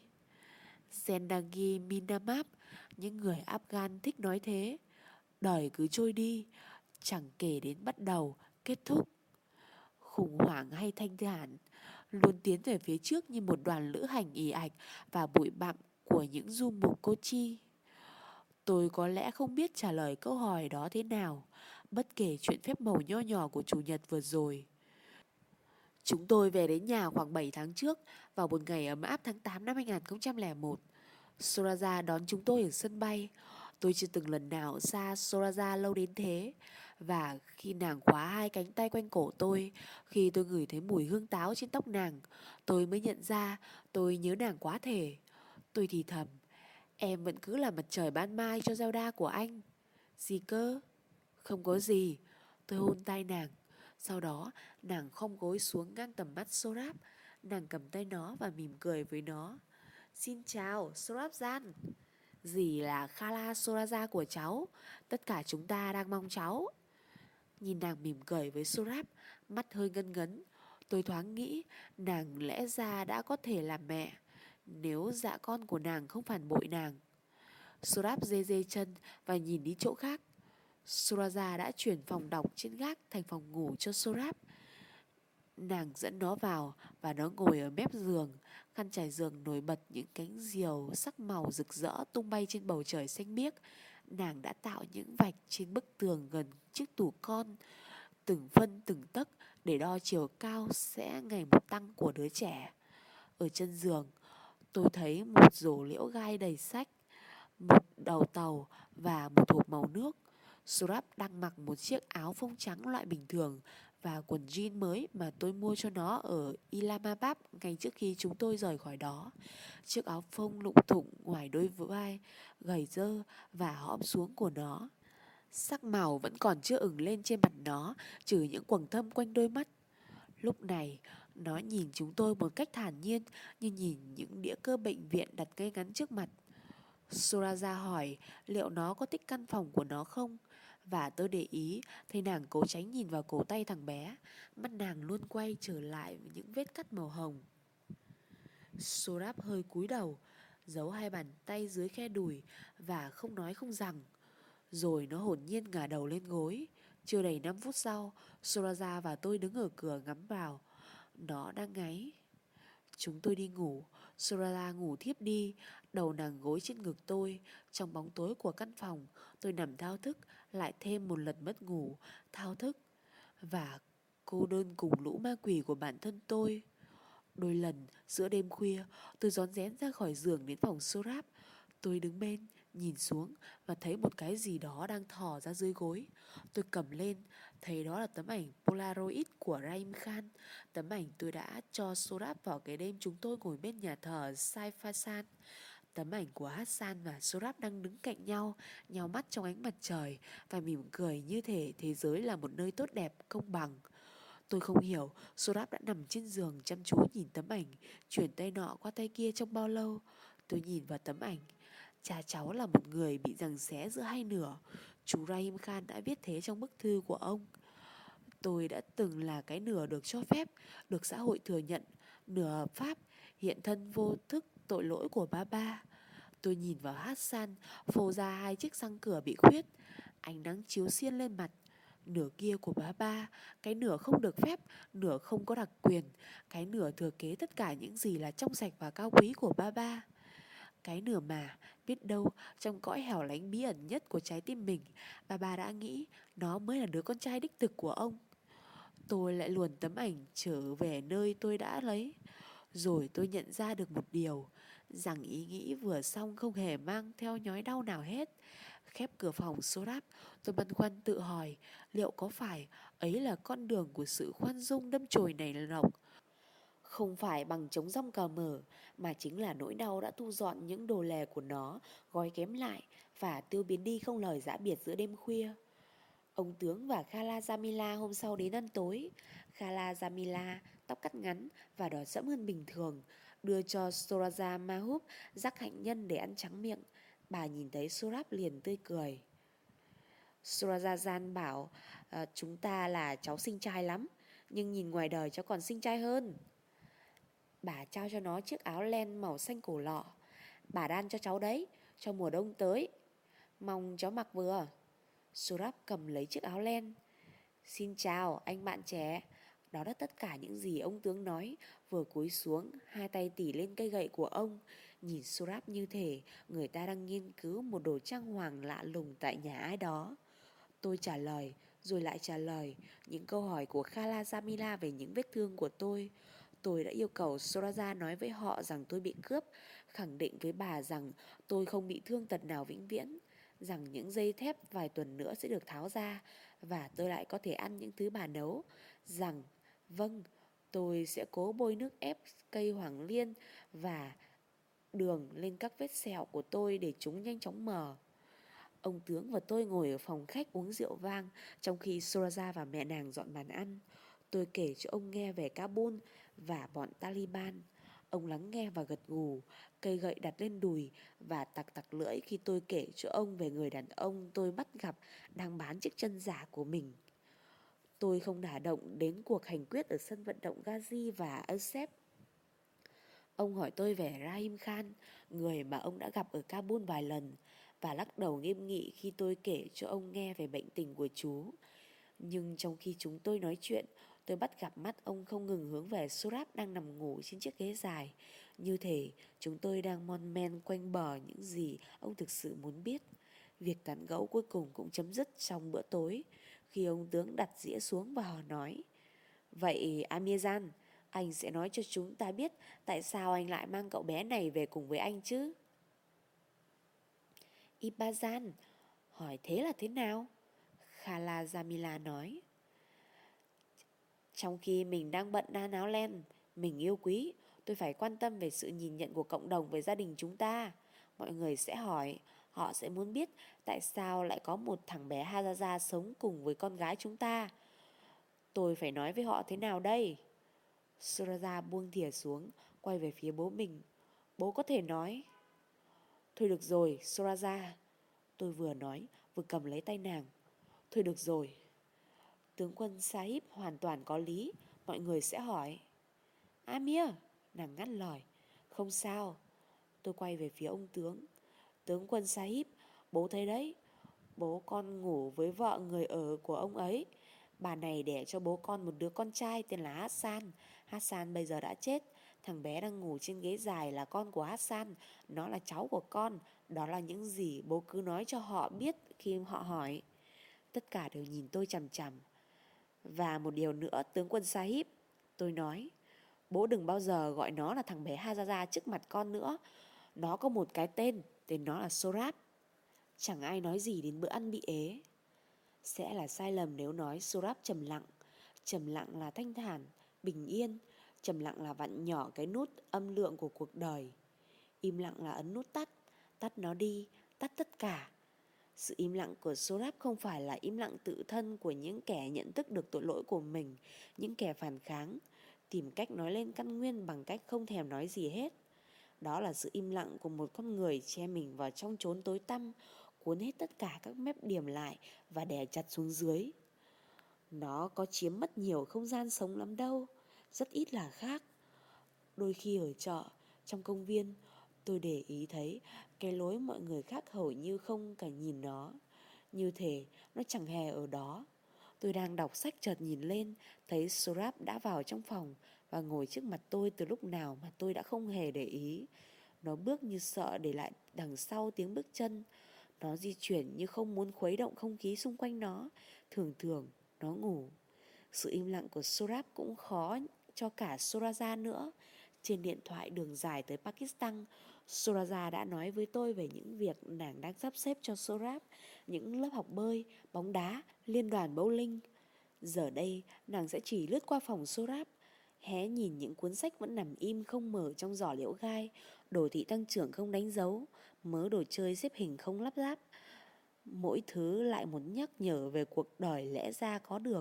Zendagi Minamap, những người Afghan thích nói thế. Đời cứ trôi đi, chẳng kể đến bắt đầu, kết thúc. Khủng hoảng hay thanh thản luôn tiến về phía trước như một đoàn lữ hành ì ạch và bụi bặm của những du mục Kochi. Tôi có lẽ không biết trả lời câu hỏi đó thế nào, bất kể chuyện phép màu nho nhỏ của chủ nhật vừa rồi. Chúng tôi về đến nhà khoảng 7 tháng trước, vào một ngày ấm áp tháng 8 năm 2001. Soraja đón chúng tôi ở sân bay. Tôi chưa từng lần nào xa Soraja lâu đến thế. Và khi nàng khóa hai cánh tay quanh cổ tôi, khi tôi ngửi thấy mùi hương táo trên tóc nàng, tôi mới nhận ra tôi nhớ nàng quá thể. Tôi thì thầm, em vẫn cứ là mặt trời ban mai cho Zelda của anh. Gì cơ? Không có gì. Tôi hôn tay nàng. Sau đó nàng khom gối xuống ngang tầm mắt Sorab. Nàng cầm tay nó và mỉm cười với nó. Xin chào Sorab Gian. Dì là Khala Soraja của cháu. Tất cả chúng ta đang mong cháu. Nhìn nàng mỉm cười với Sorab, mắt hơi ngân ngấn, tôi thoáng nghĩ nàng lẽ ra đã có thể làm mẹ, nếu dạ con của nàng không phản bội nàng. Sorab dê dê chân và nhìn đi chỗ khác. Suraja đã chuyển phòng đọc trên gác thành phòng ngủ cho Sorab. Nàng dẫn nó vào và nó ngồi ở mép giường. Khăn trải giường nổi bật những cánh diều sắc màu rực rỡ tung bay trên bầu trời xanh biếc. Nàng đã tạo những vạch trên bức tường gần chiếc tủ con, từng phân từng tấc để đo chiều cao sẽ ngày một tăng của đứa trẻ. Ở chân giường, tôi thấy một rổ liễu gai đầy sách, một đầu tàu và một hộp màu nước. Surab đang mặc một chiếc áo phông trắng loại bình thường và quần jean mới mà tôi mua cho nó ở Islamabad ngay trước khi chúng tôi rời khỏi đó. Chiếc áo phông lụng thủng ngoài đôi vai gầy dơ và hõm xuống của nó. Sắc màu vẫn còn chưa ửng lên trên mặt nó, trừ những quầng thâm quanh đôi mắt. Lúc này, nó nhìn chúng tôi một cách thản nhiên, như nhìn những đĩa cơ bệnh viện đặt ngay ngắn trước mặt. Suraja hỏi liệu nó có thích căn phòng của nó không, và tôi để ý thấy nàng cố tránh nhìn vào cổ tay thằng bé. Mắt nàng luôn quay trở lại với những vết cắt màu hồng. Sorab hơi cúi đầu, giấu hai bàn tay dưới khe đùi và không nói không rằng. Rồi nó hồn nhiên ngả đầu lên gối. Chưa đầy 5 phút sau, Suraja và tôi đứng ở cửa ngắm vào. Nó đang ngáy. Chúng tôi đi ngủ. Soraya ngủ thiếp đi, đầu nàng gối trên ngực tôi. Trong bóng tối của căn phòng, tôi nằm thao thức, lại thêm một lần mất ngủ, thao thức và cô đơn cùng lũ ma quỷ của bản thân tôi. Đôi lần giữa đêm khuya, tôi rón rén ra khỏi giường đến phòng Sorab. Tôi đứng bên, nhìn xuống và thấy một cái gì đó đang thò ra dưới gối. Tôi cầm lên, thấy đó là tấm ảnh Polaroid của Rahim Khan. Tấm ảnh tôi đã cho Sorab vào cái đêm chúng tôi ngồi bên nhà thờ Saifasan. Tấm ảnh của Hassan và Sorab đang đứng cạnh nhau, nhào mắt trong ánh mặt trời và mỉm cười như thể thế giới là một nơi tốt đẹp, công bằng. Tôi không hiểu Sorab đã nằm trên giường chăm chú nhìn tấm ảnh, chuyển tay nọ qua tay kia trong bao lâu. Tôi nhìn vào tấm ảnh. Cha cháu là một người bị giằng xé giữa hai nửa. Chú Rahim Khan đã viết thế trong bức thư của ông. Tôi đã từng là cái nửa được cho phép, được xã hội thừa nhận, nửa hợp pháp, hiện thân vô thức tội lỗi của ba ba. Tôi nhìn vào Hassan, phô ra hai chiếc răng cửa bị khuyết. Ánh nắng chiếu xiên lên mặt. Nửa kia của bá ba, cái nửa không được phép, nửa không có đặc quyền, cái nửa thừa kế tất cả những gì là trong sạch và cao quý của ba ba. Cái nửa mà, biết đâu, trong cõi hẻo lánh bí ẩn nhất của trái tim mình, bà đã nghĩ nó mới là đứa con trai đích thực của ông. Tôi lại luồn tấm ảnh trở về nơi tôi đã lấy. Rồi tôi nhận ra được một điều, rằng ý nghĩ vừa xong không hề mang theo nhói đau nào hết. Khép cửa phòng Sorab, tôi băn khoăn tự hỏi liệu có phải ấy là con đường của sự khoan dung đâm chồi này lọc. Không phải bằng trống rong cờ mở, mà chính là nỗi đau đã thu dọn những đồ lề của nó, gói ghém lại và tiêu biến đi không lời giã biệt giữa đêm khuya. Ông tướng và Khala Jamila hôm sau đến ăn tối. Khala Jamila, tóc cắt ngắn và đỏ sẫm hơn bình thường, đưa cho Soraja Mahub rắc hạnh nhân để ăn trắng miệng. Bà nhìn thấy Sorab liền tươi cười. Sorajan bảo chúng ta là cháu xinh trai lắm, nhưng nhìn ngoài đời cháu còn xinh trai hơn. Bà trao cho nó chiếc áo len màu xanh cổ lọ. Bà đan cho cháu đấy, cho mùa đông tới. Mong cháu mặc vừa. Sorab cầm lấy chiếc áo len. Xin chào anh bạn trẻ. Đó là tất cả những gì ông tướng nói, vừa cúi xuống, hai tay tỉ lên cây gậy của ông, nhìn Sorab như thể người ta đang nghiên cứu một đồ trang hoàng lạ lùng tại nhà ai đó. Tôi trả lời, rồi lại trả lời những câu hỏi của Khala Jamila về những vết thương của tôi. Tôi đã yêu cầu Soraja nói với họ rằng tôi bị cướp, khẳng định với bà rằng tôi không bị thương tật nào vĩnh viễn, rằng những dây thép vài tuần nữa sẽ được tháo ra và tôi lại có thể ăn những thứ bà nấu, rằng vâng, tôi sẽ cố bôi nước ép cây hoàng liên và đường lên các vết sẹo của tôi để chúng nhanh chóng mờ. Ông tướng và tôi ngồi ở phòng khách uống rượu vang, trong khi Soraja và mẹ nàng dọn bàn ăn. Tôi kể cho ông nghe về Kabul và bọn Taliban. Ông lắng nghe và gật gù, cây gậy đặt lên đùi và tặc tặc lưỡi khi tôi kể cho ông về người đàn ông tôi bắt gặp đang bán chiếc chân giả của mình. Tôi không đả động đến cuộc hành quyết ở sân vận động Ghazi và Asep. Ông hỏi tôi về Rahim Khan, người mà ông đã gặp ở Kabul vài lần, và lắc đầu nghiêm nghị khi tôi kể cho ông nghe về bệnh tình của chú. Nhưng trong khi chúng tôi nói chuyện, tôi bắt gặp mắt ông không ngừng hướng về Sohrab đang nằm ngủ trên chiếc ghế dài. Như thể chúng tôi đang mon men quanh bờ những gì ông thực sự muốn biết. Việc tán gẫu cuối cùng cũng chấm dứt trong bữa tối, khi ông tướng đặt dĩa xuống và họ nói: "Vậy Amirzan, anh sẽ nói cho chúng ta biết tại sao anh lại mang cậu bé này về cùng với anh chứ?" "Ibazan, hỏi thế là thế nào?" Khala Jamila nói. "Trong khi mình đang bận đan áo len, mình yêu quý, tôi phải quan tâm về sự nhìn nhận của cộng đồng về gia đình chúng ta. Mọi người sẽ hỏi, họ sẽ muốn biết tại sao lại có một thằng bé Hazaza sống cùng với con gái chúng ta. Tôi phải nói với họ thế nào đây?" Suraja buông thìa xuống, quay về phía bố mình. "Bố có thể nói." "Thôi được rồi, Suraja." Tôi vừa nói, vừa cầm lấy tay nàng. "Thôi được rồi. Tướng quân Sahib hoàn toàn có lý. Mọi người sẽ hỏi." "Amir!" Nàng ngắt lời. "Không sao." Tôi quay về phía ông tướng. "Tướng quân Sahib, bố thấy đấy. Bố con ngủ với vợ người ở của ông ấy. Bà này đẻ cho bố con một đứa con trai tên là Hassan. Hassan bây giờ đã chết. Thằng bé đang ngủ trên ghế dài là con của Hassan. Nó là cháu của con. Đó là những gì bố cứ nói cho họ biết khi họ hỏi." Tất cả đều nhìn tôi chằm chằm. "Và một điều nữa, tướng quân Sahib," tôi nói, "bố đừng bao giờ gọi nó là thằng bé Hazaza trước mặt con nữa. Nó có một cái tên, tên nó là Sohrab." Chẳng ai nói gì đến bữa ăn bị ế. Sẽ là sai lầm nếu nói Sohrab trầm lặng. Trầm lặng là thanh thản, bình yên. Trầm lặng là vặn nhỏ cái nút âm lượng của cuộc đời. Im lặng là ấn nút tắt. Tắt nó đi, tắt tất cả. Sự im lặng của Sohrab không phải là im lặng tự thân của những kẻ nhận thức được tội lỗi của mình, những kẻ phản kháng, tìm cách nói lên căn nguyên bằng cách không thèm nói gì hết. Đó là sự im lặng của một con người che mình vào trong chốn tối tăm, cuốn hết tất cả các mép điểm lại và đè chặt xuống dưới. Nó có chiếm mất nhiều không gian sống lắm đâu, rất ít là khác. Đôi khi ở chợ, trong công viên, tôi để ý thấy cái lối mọi người khác hầu như không cả nhìn nó, như thể nó chẳng hề ở đó. Tôi đang đọc sách chợt nhìn lên, thấy Sohrab đã vào trong phòng và ngồi trước mặt tôi từ lúc nào mà tôi đã không hề để ý. Nó bước như sợ để lại đằng sau tiếng bước chân. Nó di chuyển như không muốn khuấy động không khí xung quanh nó. Thường thường nó ngủ. Sự im lặng của Sohrab cũng khó cho cả Soraja nữa. Trên điện thoại đường dài tới Pakistan, Soraja đã nói với tôi về những việc nàng đang sắp xếp cho Sohrab, những lớp học bơi, bóng đá, liên đoàn bowling. Giờ đây nàng sẽ chỉ lướt qua phòng Sohrab, hé nhìn những cuốn sách vẫn nằm im không mở trong giỏ liễu gai, đồ thị tăng trưởng không đánh dấu, mớ đồ chơi xếp hình không lắp ráp. Mỗi thứ lại một nhắc nhở về cuộc đời lẽ ra có được.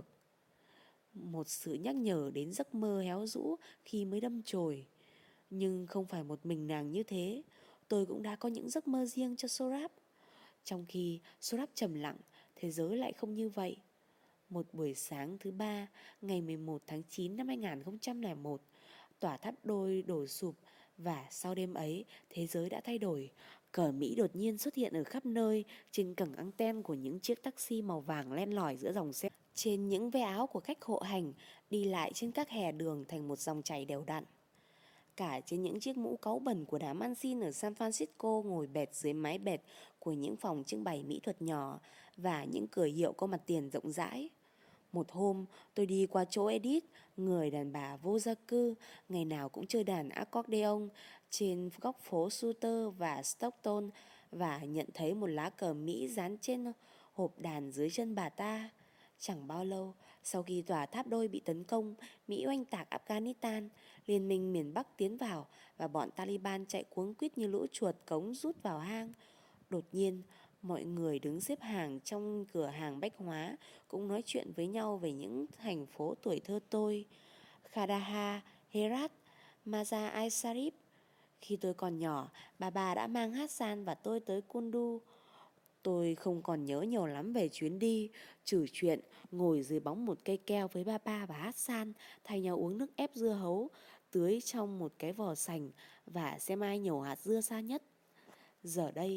Một sự nhắc nhở đến giấc mơ héo rũ khi mới đâm chồi. Nhưng không phải một mình nàng như thế. Tôi cũng đã có những giấc mơ riêng cho Sohrab. Trong khi Sohrab trầm lặng, thế giới lại không như vậy. Một buổi sáng thứ ba, ngày 11 tháng 9 năm 2001, tòa tháp đôi đổ sụp và sau đêm ấy, thế giới đã thay đổi. Cờ Mỹ đột nhiên xuất hiện ở khắp nơi, trên cẳng anten của những chiếc taxi màu vàng len lỏi giữa dòng xe, trên những ve áo của khách hộ hành, đi lại trên các hè đường thành một dòng chảy đều đặn. Cả trên những chiếc mũ cáu bẩn của đám ăn xin ở San Francisco ngồi bệt dưới mái bệt của những phòng trưng bày mỹ thuật nhỏ và những cửa hiệu có mặt tiền rộng rãi. Một hôm, tôi đi qua chỗ Edith, người đàn bà vô gia cư, ngày nào cũng chơi đàn accordion trên góc phố Suter và Stockton và nhận thấy một lá cờ Mỹ dán trên hộp đàn dưới chân bà ta. Chẳng bao lâu, sau khi tòa tháp đôi bị tấn công, Mỹ oanh tạc Afghanistan, liên minh miền Bắc tiến vào và bọn Taliban chạy cuống quýt như lũ chuột cống rút vào hang. Đột nhiên, mọi người đứng xếp hàng trong cửa hàng bách hóa cũng nói chuyện với nhau về những thành phố tuổi thơ tôi. Kandahar, Herat, Mazar-i-Sharif. Khi tôi còn nhỏ, bà đã mang Hassan và tôi tới Kundu. Tôi không còn nhớ nhiều lắm về chuyến đi, trừ chuyện ngồi dưới bóng một cây keo với ba và Hassan thay nhau uống nước ép dưa hấu tưới trong một cái vò sành và xem ai nhổ hạt dưa xa nhất. Giờ đây,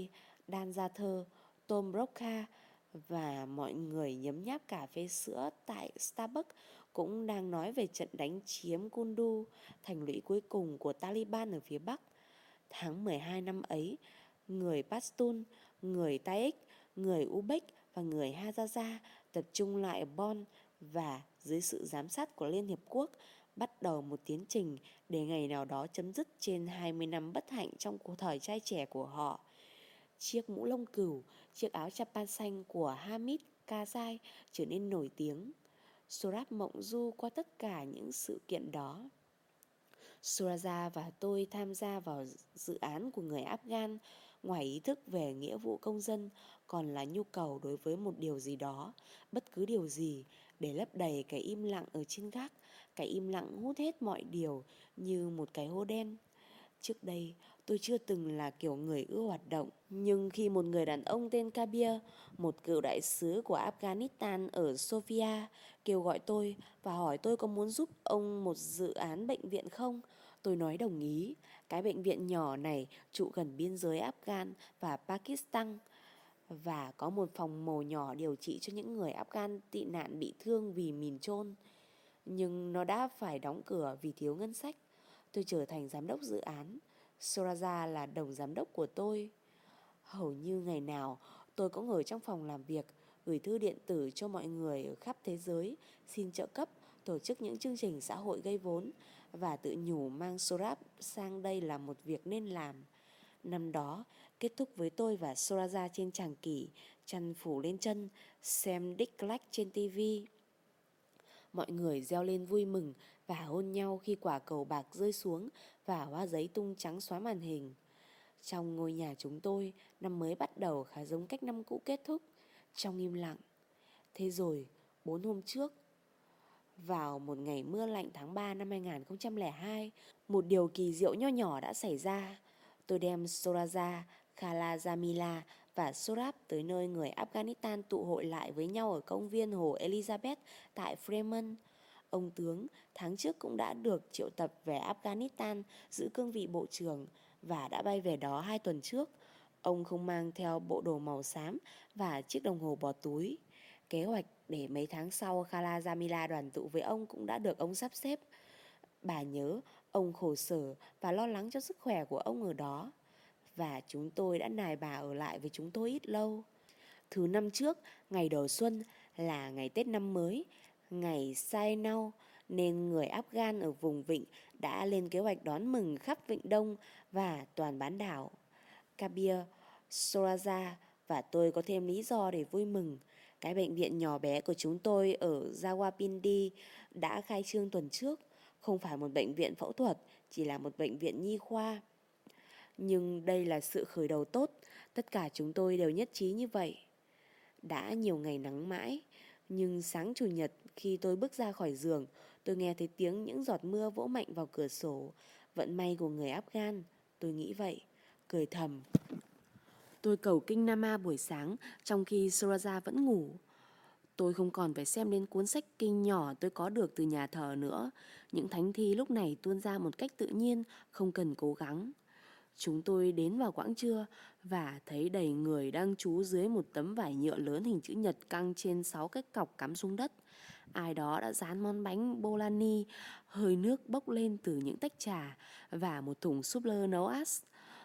Dan Zather, Tom Brokaw và mọi người nhấm nháp cà phê sữa tại Starbucks cũng đang nói về trận đánh chiếm Kundu, thành lũy cuối cùng của Taliban ở phía Bắc. Tháng 12 năm ấy, người Pashtun, người Taik, người Uzbek và người Hazaza tập trung lại ở Bonn và dưới sự giám sát của Liên Hiệp Quốc bắt đầu một tiến trình để ngày nào đó chấm dứt trên 20 năm bất hạnh trong cuộc thời trai trẻ của họ. Chiếc mũ lông cừu, chiếc áo chapan xanh của Hamid Karzai trở nên nổi tiếng. Sohrab mộng du qua tất cả những sự kiện đó. Suraja và tôi tham gia vào dự án của người Afghan ngoài ý thức về nghĩa vụ công dân còn là nhu cầu đối với một điều gì đó, bất cứ điều gì, để lấp đầy cái im lặng ở trên gác, cái im lặng hút hết mọi điều như một cái hố đen. Trước đây, tôi chưa từng là kiểu người ưa hoạt động, nhưng khi một người đàn ông tên Kabir, một cựu đại sứ của Afghanistan ở Sofia, kêu gọi tôi và hỏi tôi có muốn giúp ông một dự án bệnh viện không, tôi nói đồng ý. Cái bệnh viện nhỏ này trụ gần biên giới Afghan và Pakistan và có một phòng mổ nhỏ điều trị cho những người Afghan tị nạn bị thương vì mìn chôn. Nhưng nó đã phải đóng cửa vì thiếu ngân sách. Tôi trở thành giám đốc dự án. Soraja là đồng giám đốc của tôi. Hầu như ngày nào tôi có ngồi trong phòng làm việc, gửi thư điện tử cho mọi người ở khắp thế giới, xin trợ cấp, tổ chức những chương trình xã hội gây vốn và tự nhủ mang Sorab sang đây là một việc nên làm. Năm đó, kết thúc với tôi và Soraja trên tràng kỷ, chăn phủ lên chân, xem Dick Clark trên tivi. Mọi người reo lên vui mừng và hôn nhau khi quả cầu bạc rơi xuống và hoa giấy tung trắng xóa màn hình. Trong ngôi nhà chúng tôi, năm mới bắt đầu khá giống cách năm cũ kết thúc, trong im lặng. Thế rồi, 4 hôm trước, vào một ngày mưa lạnh tháng 3 năm 2002, một điều kỳ diệu nho nhỏ đã xảy ra. Tôi đem Soraja, Khala Jamila và Sorab tới nơi người Afghanistan tụ hội lại với nhau ở công viên Hồ Elizabeth tại Freeman. Ông tướng tháng trước cũng đã được triệu tập về Afghanistan giữ cương vị bộ trưởng và đã bay về đó 2 tuần trước. Ông không mang theo bộ đồ màu xám và chiếc đồng hồ bỏ túi. Kế hoạch để mấy tháng sau Khala Jamila đoàn tụ với ông cũng đã được ông sắp xếp. Bà nhớ ông khổ sở và lo lắng cho sức khỏe của ông ở đó. Và chúng tôi đã nài bà ở lại với chúng tôi ít lâu. Thứ năm trước, ngày đầu xuân là ngày Tết năm mới, ngày Sai Nau, nên người Afghan ở vùng vịnh đã lên kế hoạch đón mừng khắp Vịnh Đông và toàn bán đảo. Kabir, Soraja và tôi có thêm lý do để vui mừng. Cái bệnh viện nhỏ bé của chúng tôi ở Rawalpindi đã khai trương tuần trước. Không phải một bệnh viện phẫu thuật, chỉ là một bệnh viện nhi khoa. Nhưng đây là sự khởi đầu tốt, tất cả chúng tôi đều nhất trí như vậy. Đã nhiều ngày nắng mãi, nhưng sáng chủ nhật khi tôi bước ra khỏi giường, tôi nghe thấy tiếng những giọt mưa vỗ mạnh vào cửa sổ. Vận may của người Afghan, tôi nghĩ vậy, cười thầm. Tôi cầu kinh Nama buổi sáng trong khi Soraja vẫn ngủ. Tôi không còn phải xem đến cuốn sách kinh nhỏ tôi có được từ nhà thờ nữa. Những thánh thi lúc này tuôn ra một cách tự nhiên, không cần cố gắng. Chúng tôi đến vào quãng trưa và thấy đầy người đang trú dưới một tấm vải nhựa lớn hình chữ nhật căng trên 6 cái cọc cắm xuống đất. Ai đó đã dán món bánh bolani, hơi nước bốc lên từ những tách trà và một thùng súp lơ nấu ás.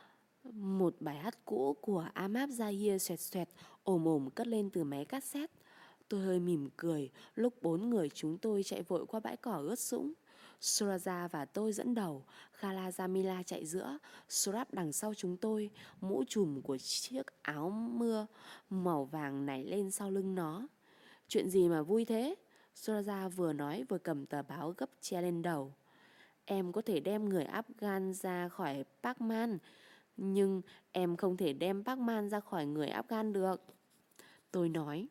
Một bài hát cũ của Ahmad Zahir xoẹt xoẹt ồm ồm cất lên từ máy cassette. Tôi hơi mỉm cười lúc 4 người chúng tôi chạy vội qua bãi cỏ ướt sũng. Suraja và tôi dẫn đầu, Khala Jamila chạy giữa, Surab đằng sau chúng tôi, mũ trùm của chiếc áo mưa màu vàng nảy lên sau lưng nó. Chuyện gì mà vui thế? Suraja vừa nói vừa cầm tờ báo gấp che lên đầu. Em có thể đem người Afghan ra khỏi Pakman, nhưng em không thể đem Pakman ra khỏi người Afghan được. Tôi nói.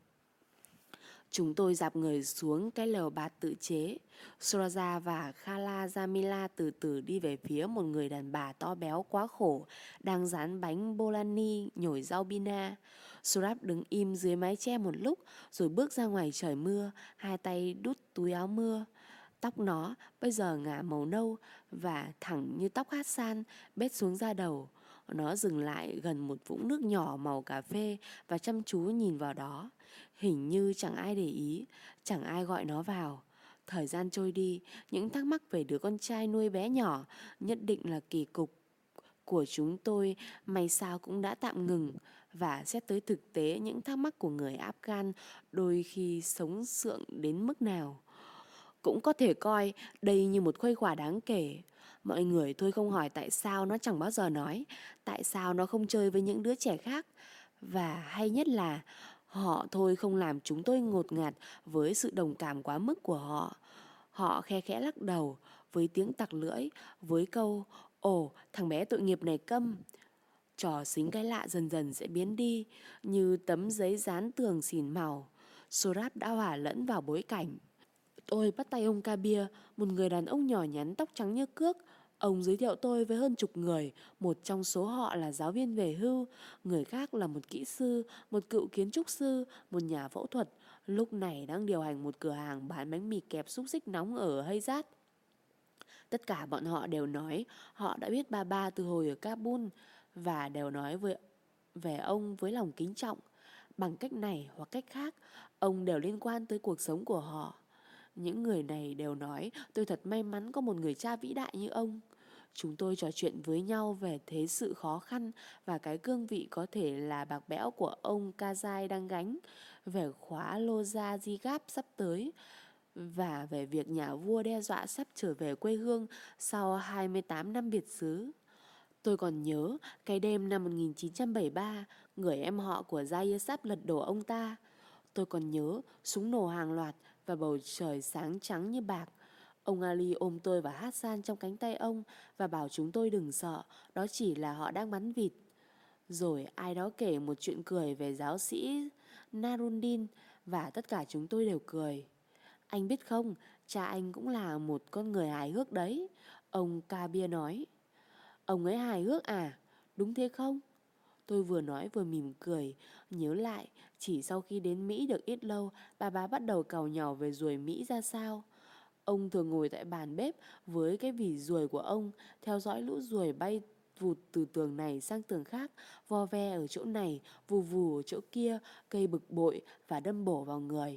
Chúng tôi dạp người xuống cái lều bạt tự chế. Soraja và Khala Jamila từ từ đi về phía một người đàn bà to béo quá khổ đang dán bánh bolani nhồi rau bina. Sorab đứng im dưới mái che một lúc rồi bước ra ngoài trời mưa, hai tay đút túi áo mưa. Tóc nó bây giờ ngả màu nâu và thẳng như tóc Hassan bết xuống da đầu. Nó dừng lại gần một vũng nước nhỏ màu cà phê và chăm chú nhìn vào đó. Hình như chẳng ai để ý, chẳng ai gọi nó vào. Thời gian trôi đi, những thắc mắc về đứa con trai nuôi bé nhỏ nhất định là kỳ cục của chúng tôi may sao cũng đã tạm ngừng. Và xét tới thực tế, những thắc mắc của người Afghan đôi khi sống sượng đến mức nào cũng có thể coi đây như một khuây khỏa đáng kể. Mọi người thôi không hỏi tại sao nó chẳng bao giờ nói, tại sao nó không chơi với những đứa trẻ khác. Và hay nhất là họ thôi không làm chúng tôi ngột ngạt với sự đồng cảm quá mức của họ. Họ khe khẽ lắc đầu với tiếng tặc lưỡi, với câu "Ồ, thằng bé tội nghiệp này câm." Trò xính cái lạ dần dần sẽ biến đi như tấm giấy dán tường xỉn màu. Sorat đã hòa lẫn vào bối cảnh. Tôi bắt tay ông Kabir, một người đàn ông nhỏ nhắn tóc trắng như cước. Ông giới thiệu tôi với hơn chục người, một trong số họ là giáo viên về hưu, người khác là một kỹ sư, một cựu kiến trúc sư, một nhà phẫu thuật, lúc này đang điều hành một cửa hàng bán bánh mì kẹp xúc xích nóng ở Hayat. Tất cả bọn họ đều nói họ đã biết Baba từ hồi ở Kabul và đều nói về ông với lòng kính trọng. Bằng cách này hoặc cách khác, ông đều liên quan tới cuộc sống của họ. Những người này đều nói tôi thật may mắn có một người cha vĩ đại như ông. Chúng tôi trò chuyện với nhau về thế sự khó khăn và cái cương vị có thể là bạc bẽo của ông Kazai đang gánh, về khóa Loja Jigab sắp tới và về việc nhà vua đe dọa sắp trở về quê hương sau 28 năm biệt xứ. Tôi còn nhớ cái đêm năm 1973, người em họ của Zaire sắp lật đổ ông ta. Tôi còn nhớ súng nổ hàng loạt và bầu trời sáng trắng như bạc. Ông Ali ôm tôi và Hassan trong cánh tay ông và bảo chúng tôi đừng sợ, đó chỉ là họ đang bắn vịt. Rồi ai đó kể một chuyện cười về giáo sĩ Naruddin và tất cả chúng tôi đều cười. Anh biết không, cha anh cũng là một con người hài hước đấy, ông Kabir nói. Ông ấy hài hước à? Đúng thế không? Tôi vừa nói vừa mỉm cười, nhớ lại chỉ sau khi đến Mỹ được ít lâu, bà bắt đầu càu nhàu về ruồi Mỹ ra sao. Ông thường ngồi tại bàn bếp với cái vỉ ruồi của ông, theo dõi lũ ruồi bay vụt từ tường này sang tường khác, vo ve ở chỗ này, vù vù ở chỗ kia, cây bực bội và đâm bổ vào người.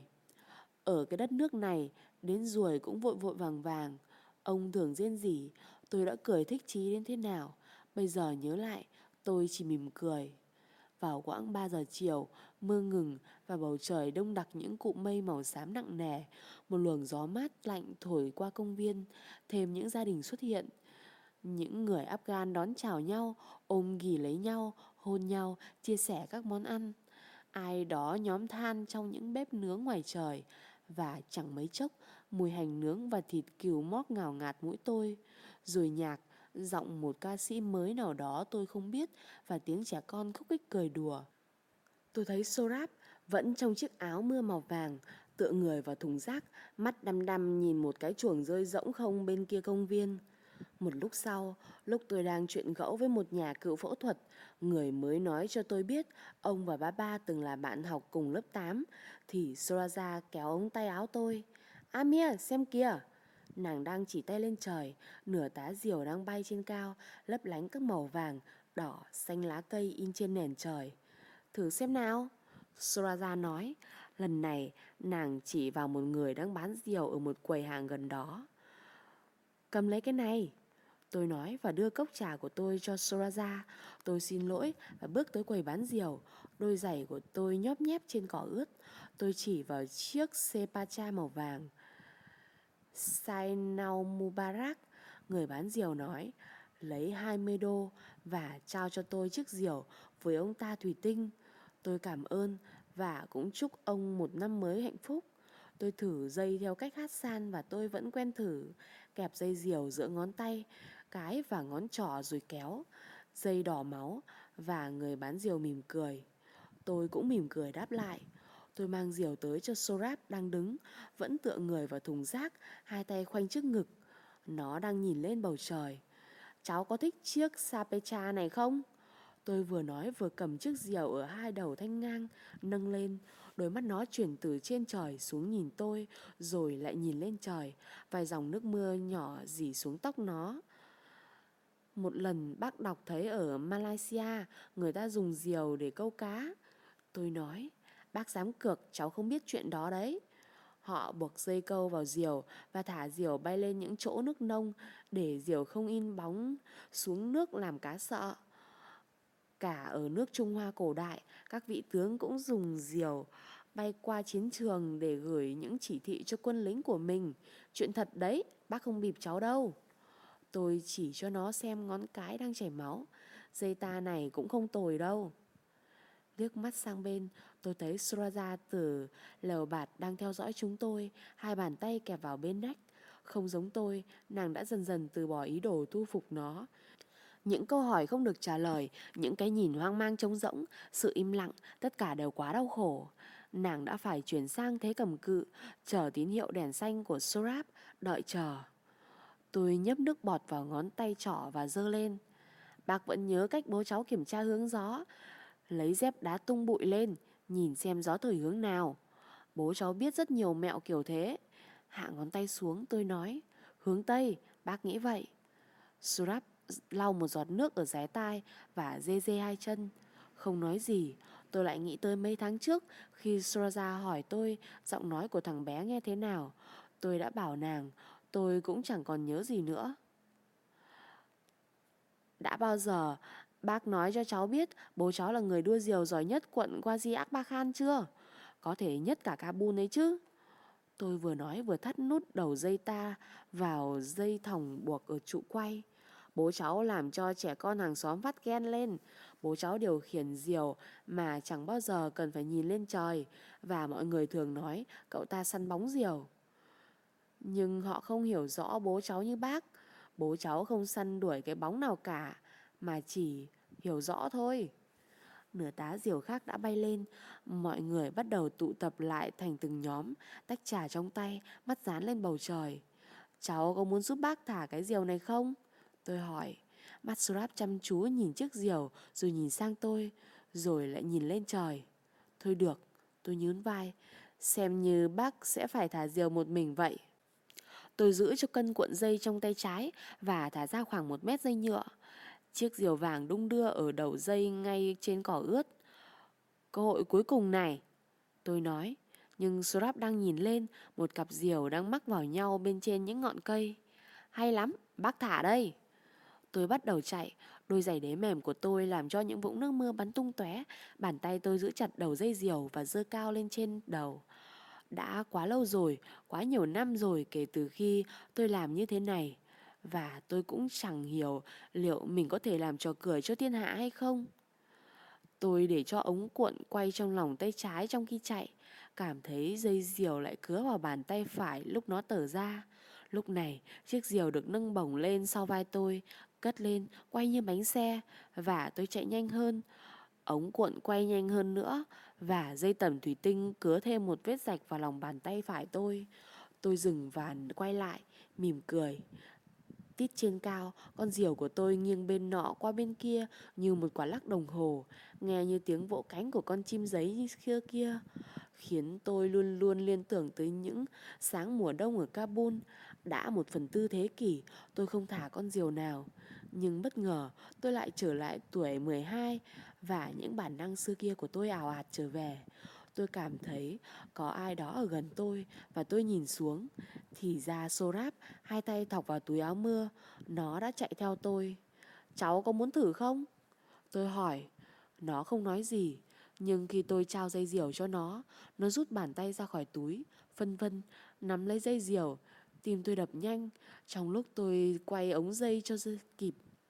Ở cái đất nước này, đến ruồi cũng vội vội vàng vàng. Ông thường rên rỉ, tôi đã cười thích chí đến thế nào. Bây giờ nhớ lại, tôi chỉ mỉm cười. Vào quãng 3 giờ chiều, mưa ngừng và bầu trời đông đặc những cụm mây màu xám nặng nề. Một luồng gió mát lạnh thổi qua công viên, thêm những gia đình xuất hiện. Những người Afghan đón chào nhau, ôm ghì lấy nhau, hôn nhau, chia sẻ các món ăn. Ai đó nhóm than trong những bếp nướng ngoài trời. Và chẳng mấy chốc, mùi hành nướng và thịt cừu mót ngào ngạt mũi tôi. Rồi nhạc, giọng một ca sĩ mới nào đó tôi không biết và tiếng trẻ con khúc khích cười đùa. Tôi thấy Sorab vẫn trong chiếc áo mưa màu vàng, tựa người vào thùng rác, mắt đăm đăm nhìn một cái chuồng rơi rỗng không bên kia công viên. Một lúc sau, lúc tôi đang chuyện gẫu với một nhà cựu phẫu thuật, người mới nói cho tôi biết ông và ba từng là bạn học cùng lớp 8, thì Soraza kéo ống tay áo tôi. Amir, xem kìa! Nàng đang chỉ tay lên trời, nửa tá diều đang bay trên cao, lấp lánh các màu vàng, đỏ, xanh lá cây in trên nền trời. Thử xem nào, Soraza nói. Lần này, nàng chỉ vào một người đang bán diều ở một quầy hàng gần đó. Cầm lấy cái này, tôi nói và đưa cốc trà của tôi cho Soraza. Tôi xin lỗi và bước tới quầy bán diều. Đôi giày của tôi nhóp nhép trên cỏ ướt. Tôi chỉ vào chiếc Sepacha màu vàng. Sainau Mubarak, người bán diều nói, lấy 20 đô và trao cho tôi chiếc diều với ông ta thủy tinh. Tôi cảm ơn và cũng chúc ông một năm mới hạnh phúc. Tôi thử dây theo cách Hassan và tôi vẫn quen thử. Kẹp dây diều giữa ngón tay cái và ngón trỏ rồi kéo. Dây đỏ máu và người bán diều mỉm cười. Tôi cũng mỉm cười đáp lại. Tôi mang diều tới cho Sorab đang đứng, vẫn tựa người vào thùng rác, hai tay khoanh trước ngực. Nó đang nhìn lên bầu trời. Cháu có thích chiếc Sapecha này không? Tôi vừa nói vừa cầm chiếc diều ở hai đầu thanh ngang, nâng lên. Đôi mắt nó chuyển từ trên trời xuống nhìn tôi, rồi lại nhìn lên trời. Vài dòng nước mưa nhỏ rỉ xuống tóc nó. Một lần bác đọc thấy ở Malaysia người ta dùng diều để câu cá. Tôi nói, bác dám cược cháu không biết chuyện đó đấy. Họ buộc dây câu vào diều và thả diều bay lên những chỗ nước nông để diều không in bóng xuống nước làm cá sợ. Cả ở nước Trung Hoa cổ đại, các vị tướng cũng dùng diều bay qua chiến trường để gửi những chỉ thị cho quân lính của mình. Chuyện thật đấy, bác không bịp cháu đâu. Tôi chỉ cho nó xem ngón cái đang chảy máu. Dây ta này cũng không tồi đâu. Liếc mắt sang bên, tôi thấy Suraja từ lều bạt đang theo dõi chúng tôi, hai bàn tay kẹp vào bên nách. Không giống tôi, nàng đã dần dần từ bỏ ý đồ thu phục nó. Những câu hỏi không được trả lời, những cái nhìn hoang mang trống rỗng, sự im lặng, tất cả đều quá đau khổ. Nàng đã phải chuyển sang thế cầm cự, chờ tín hiệu đèn xanh của Sorab, đợi chờ. Tôi nhấp nước bọt vào ngón tay trỏ và giơ lên. Bác vẫn nhớ cách bố cháu kiểm tra hướng gió. Lấy dép đá tung bụi lên, nhìn xem gió thổi hướng nào. Bố cháu biết rất nhiều mẹo kiểu thế. Hạ ngón tay xuống, tôi nói, hướng Tây, bác nghĩ vậy. Surab lau một giọt nước ở dái tai và dê dê hai chân. Không nói gì, tôi lại nghĩ tới mấy tháng trước khi Suraja hỏi tôi giọng nói của thằng bé nghe thế nào. Tôi đã bảo nàng, tôi cũng chẳng còn nhớ gì nữa. Đã bao giờ bác nói cho cháu biết bố cháu là người đua diều giỏi nhất quận Qazi Akbakan chưa? Có thể nhất cả Kabul ấy chứ. Tôi vừa nói vừa thắt nút đầu dây ta vào dây thòng buộc ở trụ quay. Bố cháu làm cho trẻ con hàng xóm phát ghen lên. Bố cháu điều khiển diều mà chẳng bao giờ cần phải nhìn lên trời. Và mọi người thường nói cậu ta săn bóng diều. Nhưng họ không hiểu rõ bố cháu như bác. Bố cháu không săn đuổi cái bóng nào cả, mà chỉ hiểu rõ thôi. Nửa tá diều khác đã bay lên. Mọi người bắt đầu tụ tập lại thành từng nhóm, tách trà trong tay, mắt dán lên bầu trời. Cháu có muốn giúp bác thả cái diều này không? Tôi hỏi. Mắt Surab chăm chú nhìn chiếc diều, rồi nhìn sang tôi, rồi lại nhìn lên trời. Thôi được, tôi nhún vai. Xem như bác sẽ phải thả diều một mình vậy. Tôi giữ cho cân cuộn dây trong tay trái và thả ra khoảng 1 mét dây nhựa. Chiếc diều vàng đung đưa ở đầu dây ngay trên cỏ ướt. Cơ hội cuối cùng này, tôi nói. Nhưng Surab đang nhìn lên, một cặp diều đang mắc vào nhau bên trên những ngọn cây. Hay lắm, bác thả đây. Tôi bắt đầu chạy, đôi giày đế mềm của tôi làm cho những vũng nước mưa bắn tung tóe. Bàn tay tôi giữ chặt đầu dây diều và giơ cao lên trên đầu. Đã quá lâu rồi, quá nhiều năm rồi kể từ khi tôi làm như thế này. Và tôi cũng chẳng hiểu liệu mình có thể làm trò cười cho thiên hạ hay không. Tôi để cho ống cuộn quay trong lòng tay trái trong khi chạy. Cảm thấy dây diều lại cứa vào bàn tay phải lúc nó tở ra. Lúc này, chiếc diều được nâng bổng lên sau vai tôi, cất lên, quay như bánh xe, và tôi chạy nhanh hơn. Ống cuộn quay nhanh hơn nữa, và dây tẩm thủy tinh cứa thêm một vết rạch vào lòng bàn tay phải tôi. Tôi dừng và quay lại, mỉm cười. Tít trên cao, con diều của tôi nghiêng bên nọ qua bên kia như một quả lắc đồng hồ, nghe như tiếng vỗ cánh của con chim giấy như xưa kia, khiến tôi luôn luôn liên tưởng tới những sáng mùa đông ở Kabul. Đã 1/4 thế kỷ, tôi không thả con diều nào. Nhưng bất ngờ, tôi lại trở lại tuổi 12 và những bản năng xưa kia của tôi ào ạt trở về. Tôi cảm thấy có ai đó ở gần tôi và tôi nhìn xuống. Thì ra Sorab, hai tay thọc vào túi áo mưa, nó đã chạy theo tôi. Cháu có muốn thử không? Tôi hỏi. Nó không nói gì, nhưng khi tôi trao dây diều cho nó rút bàn tay ra khỏi túi, phân vân, nắm lấy dây diều. Tim tôi đập nhanh, trong lúc tôi quay ống dây cho kịp.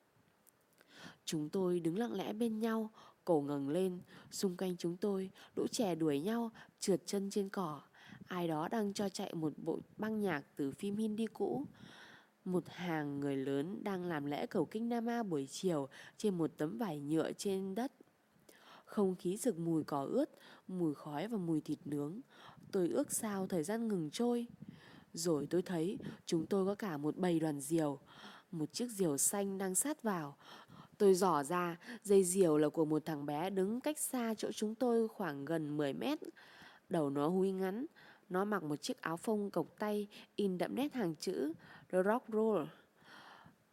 Chúng tôi đứng lặng lẽ bên nhau, cổ ngẩng lên, xung quanh chúng tôi, lũ trẻ đuổi nhau, trượt chân trên cỏ. Ai đó đang cho chạy một bộ băng nhạc từ phim Hindi cũ. Một hàng người lớn đang làm lễ cầu kinh Nama buổi chiều trên một tấm vải nhựa trên đất. Không khí rực mùi cỏ ướt, mùi khói và mùi thịt nướng. Tôi ước sao thời gian ngừng trôi. Rồi tôi thấy chúng tôi có cả một bầy đoàn diều. Một chiếc diều xanh đang sát vào. Tôi dò ra, dây diều là của một thằng bé đứng cách xa chỗ chúng tôi khoảng gần 10 mét. Đầu nó húi ngắn, nó mặc một chiếc áo phông cộc tay in đậm nét hàng chữ The Rock Roll.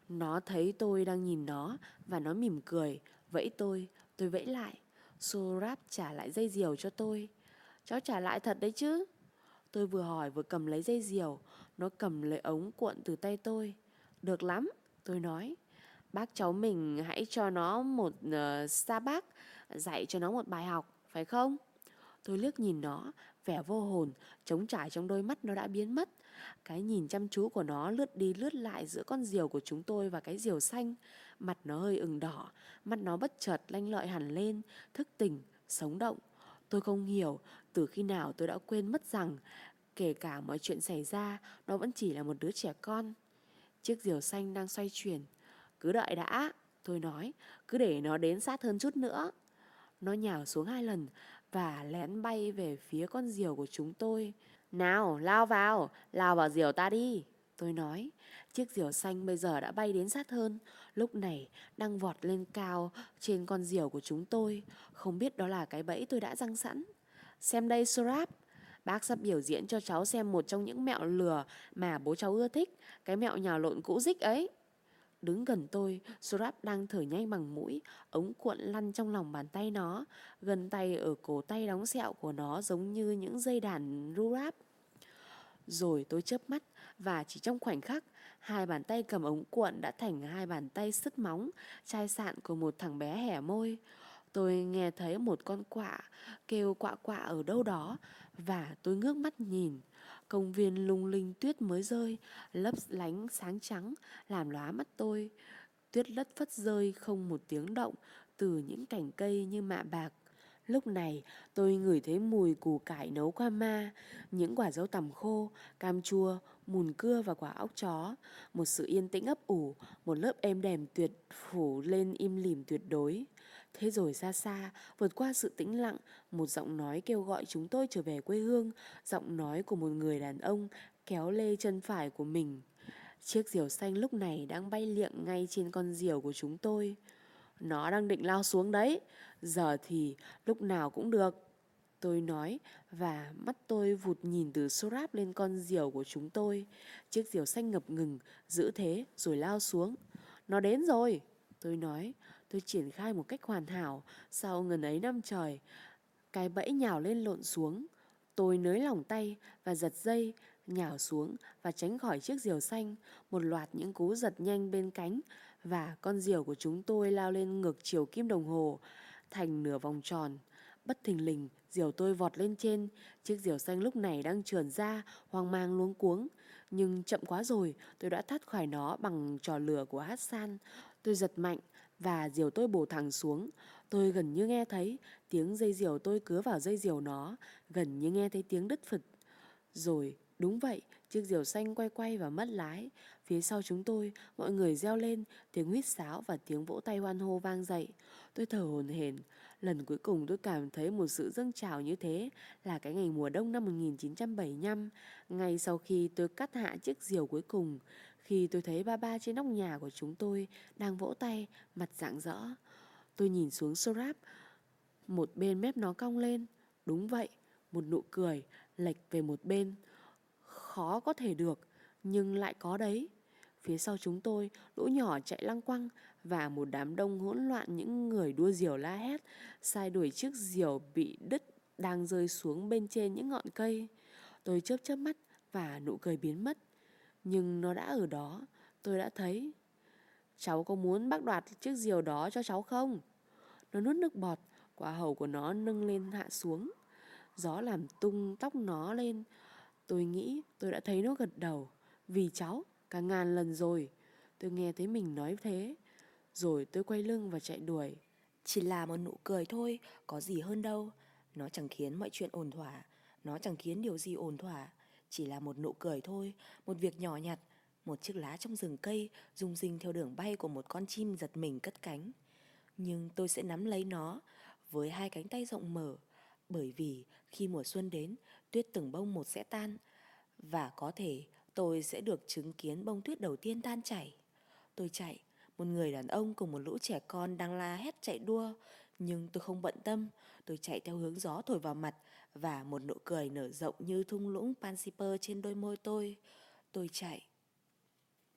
Nó thấy tôi đang nhìn nó và nó mỉm cười, vẫy tôi vẫy lại. Sorap trả lại dây diều cho tôi. Cháu trả lại thật đấy chứ? Tôi vừa hỏi vừa cầm lấy dây diều. Nó cầm lấy ống cuộn từ tay tôi. Được lắm, tôi nói. Bác cháu mình hãy cho nó một Starbucks, dạy cho nó một bài học, phải không? Tôi liếc nhìn nó, vẻ vô hồn, trống trải trong đôi mắt nó đã biến mất. Cái nhìn chăm chú của nó lướt đi lướt lại giữa con diều của chúng tôi và cái diều xanh. Mặt nó hơi ửng đỏ, mắt nó bất chợt lanh lợi hẳn lên, thức tỉnh, sống động. Tôi không hiểu từ khi nào tôi đã quên mất rằng kể cả mọi chuyện xảy ra, nó vẫn chỉ là một đứa trẻ con. Chiếc diều xanh đang xoay chuyển. Cứ đợi đã, tôi nói, cứ để nó đến sát hơn chút nữa. Nó nhào xuống 2 lần và lén bay về phía con diều của chúng tôi. Nào, lao vào diều ta đi. Tôi nói, chiếc diều xanh bây giờ đã bay đến sát hơn, lúc này đang vọt lên cao trên con diều của chúng tôi. Không biết đó là cái bẫy tôi đã răng sẵn. Xem đây Sorap, bác sắp biểu diễn cho cháu xem một trong những mẹo lừa mà bố cháu ưa thích, cái mẹo nhào lộn cũ dích ấy. Đứng gần tôi, Sorap đang thở nhanh bằng mũi, ống cuộn lăn trong lòng bàn tay nó, gân tay ở cổ tay đóng sẹo của nó giống như những dây đàn ru rap. Rồi tôi chớp mắt và chỉ trong khoảnh khắc, 2 bàn tay cầm ống cuộn đã thành 2 bàn tay sứt móng, chai sạn của một thằng bé hẻ môi. Tôi nghe thấy một con quạ kêu quạ quạ ở đâu đó và tôi ngước mắt nhìn. Công viên lung linh tuyết mới rơi, lấp lánh sáng trắng làm lóa mắt tôi. Tuyết lất phất rơi không một tiếng động từ những cành cây như mạ bạc. Lúc này tôi ngửi thấy mùi củ cải nấu qua ma, những quả dâu tằm khô, cam chua, mùn cưa và quả óc chó. Một sự yên tĩnh ấp ủ, một lớp êm đềm tuyệt phủ lên im lìm tuyệt đối. Thế rồi xa xa, vượt qua sự tĩnh lặng, một giọng nói kêu gọi chúng tôi trở về quê hương, giọng nói của một người đàn ông kéo lê chân phải của mình. Chiếc diều xanh lúc này đang bay liệng ngay trên con diều của chúng tôi. Nó đang định lao xuống đấy. Giờ thì lúc nào cũng được. Tôi nói và mắt tôi vụt nhìn từ Sorap lên con diều của chúng tôi. Chiếc diều xanh ngập ngừng, giữ thế rồi lao xuống. Nó đến rồi. Tôi nói, tôi triển khai một cách hoàn hảo sau ngần ấy năm trời. Cái bẫy nhào lên lộn xuống. Tôi nới lỏng tay và giật dây, nhào xuống và tránh khỏi chiếc diều xanh. Một loạt những cú giật nhanh bên cánh và con diều của chúng tôi lao lên ngược chiều kim đồng hồ thành nửa vòng tròn. Bất thình lình, diều tôi vọt lên trên. Chiếc diều xanh lúc này đang trườn ra, hoang mang luống cuống. Nhưng chậm quá rồi, tôi đã thoát khỏi nó bằng trò lừa của Hassan. Tôi giật mạnh và diều tôi bổ thẳng xuống. Tôi gần như nghe thấy tiếng dây diều tôi cứa vào dây diều nó, gần như nghe thấy tiếng đứt phật. Rồi, đúng vậy, chiếc diều xanh quay quay và mất lái. Phía sau chúng tôi, mọi người reo lên, tiếng huýt sáo và tiếng vỗ tay hoan hô vang dậy. Tôi thở hổn hển. Lần cuối cùng tôi cảm thấy một sự dâng trào như thế là cái ngày mùa đông năm 1975, ngay sau khi tôi cắt hạ chiếc diều cuối cùng, khi tôi thấy ba ba trên nóc nhà của chúng tôi đang vỗ tay, mặt rạng rỡ. Tôi nhìn xuống Sorap, một bên mép nó cong lên. Đúng vậy, một nụ cười lệch về một bên. Khó có thể được, nhưng lại có đấy. Phía sau chúng tôi, lũ nhỏ chạy lăng quăng và một đám đông hỗn loạn những người đua diều la hét, sai đuổi chiếc diều bị đứt đang rơi xuống bên trên những ngọn cây. Tôi chớp chớp mắt và nụ cười biến mất. Nhưng nó đã ở đó, tôi đã thấy. Cháu có muốn bác đoạt chiếc diều đó cho cháu không? Nó nuốt nước bọt, quả hầu của nó nâng lên hạ xuống. Gió làm tung tóc nó lên. Tôi nghĩ tôi đã thấy nó gật đầu. Vì cháu, cả ngàn lần rồi. Tôi nghe thấy mình nói thế. Rồi tôi quay lưng và chạy đuổi. Chỉ là một nụ cười thôi, có gì hơn đâu. Nó chẳng khiến mọi chuyện ổn thỏa, nó chẳng khiến điều gì ổn thỏa. Chỉ là một nụ cười thôi, một việc nhỏ nhặt, một chiếc lá trong rừng cây rung rinh theo đường bay của một con chim giật mình cất cánh. Nhưng tôi sẽ nắm lấy nó với 2 cánh tay rộng mở, bởi vì khi mùa xuân đến, tuyết từng bông một sẽ tan, và có thể tôi sẽ được chứng kiến bông tuyết đầu tiên tan chảy. Tôi chạy, một người đàn ông cùng một lũ trẻ con đang la hét chạy đua, nhưng tôi không bận tâm. Tôi chạy theo hướng gió thổi vào mặt và một nụ cười nở rộng như thung lũng Pansipur trên đôi môi tôi. Tôi chạy.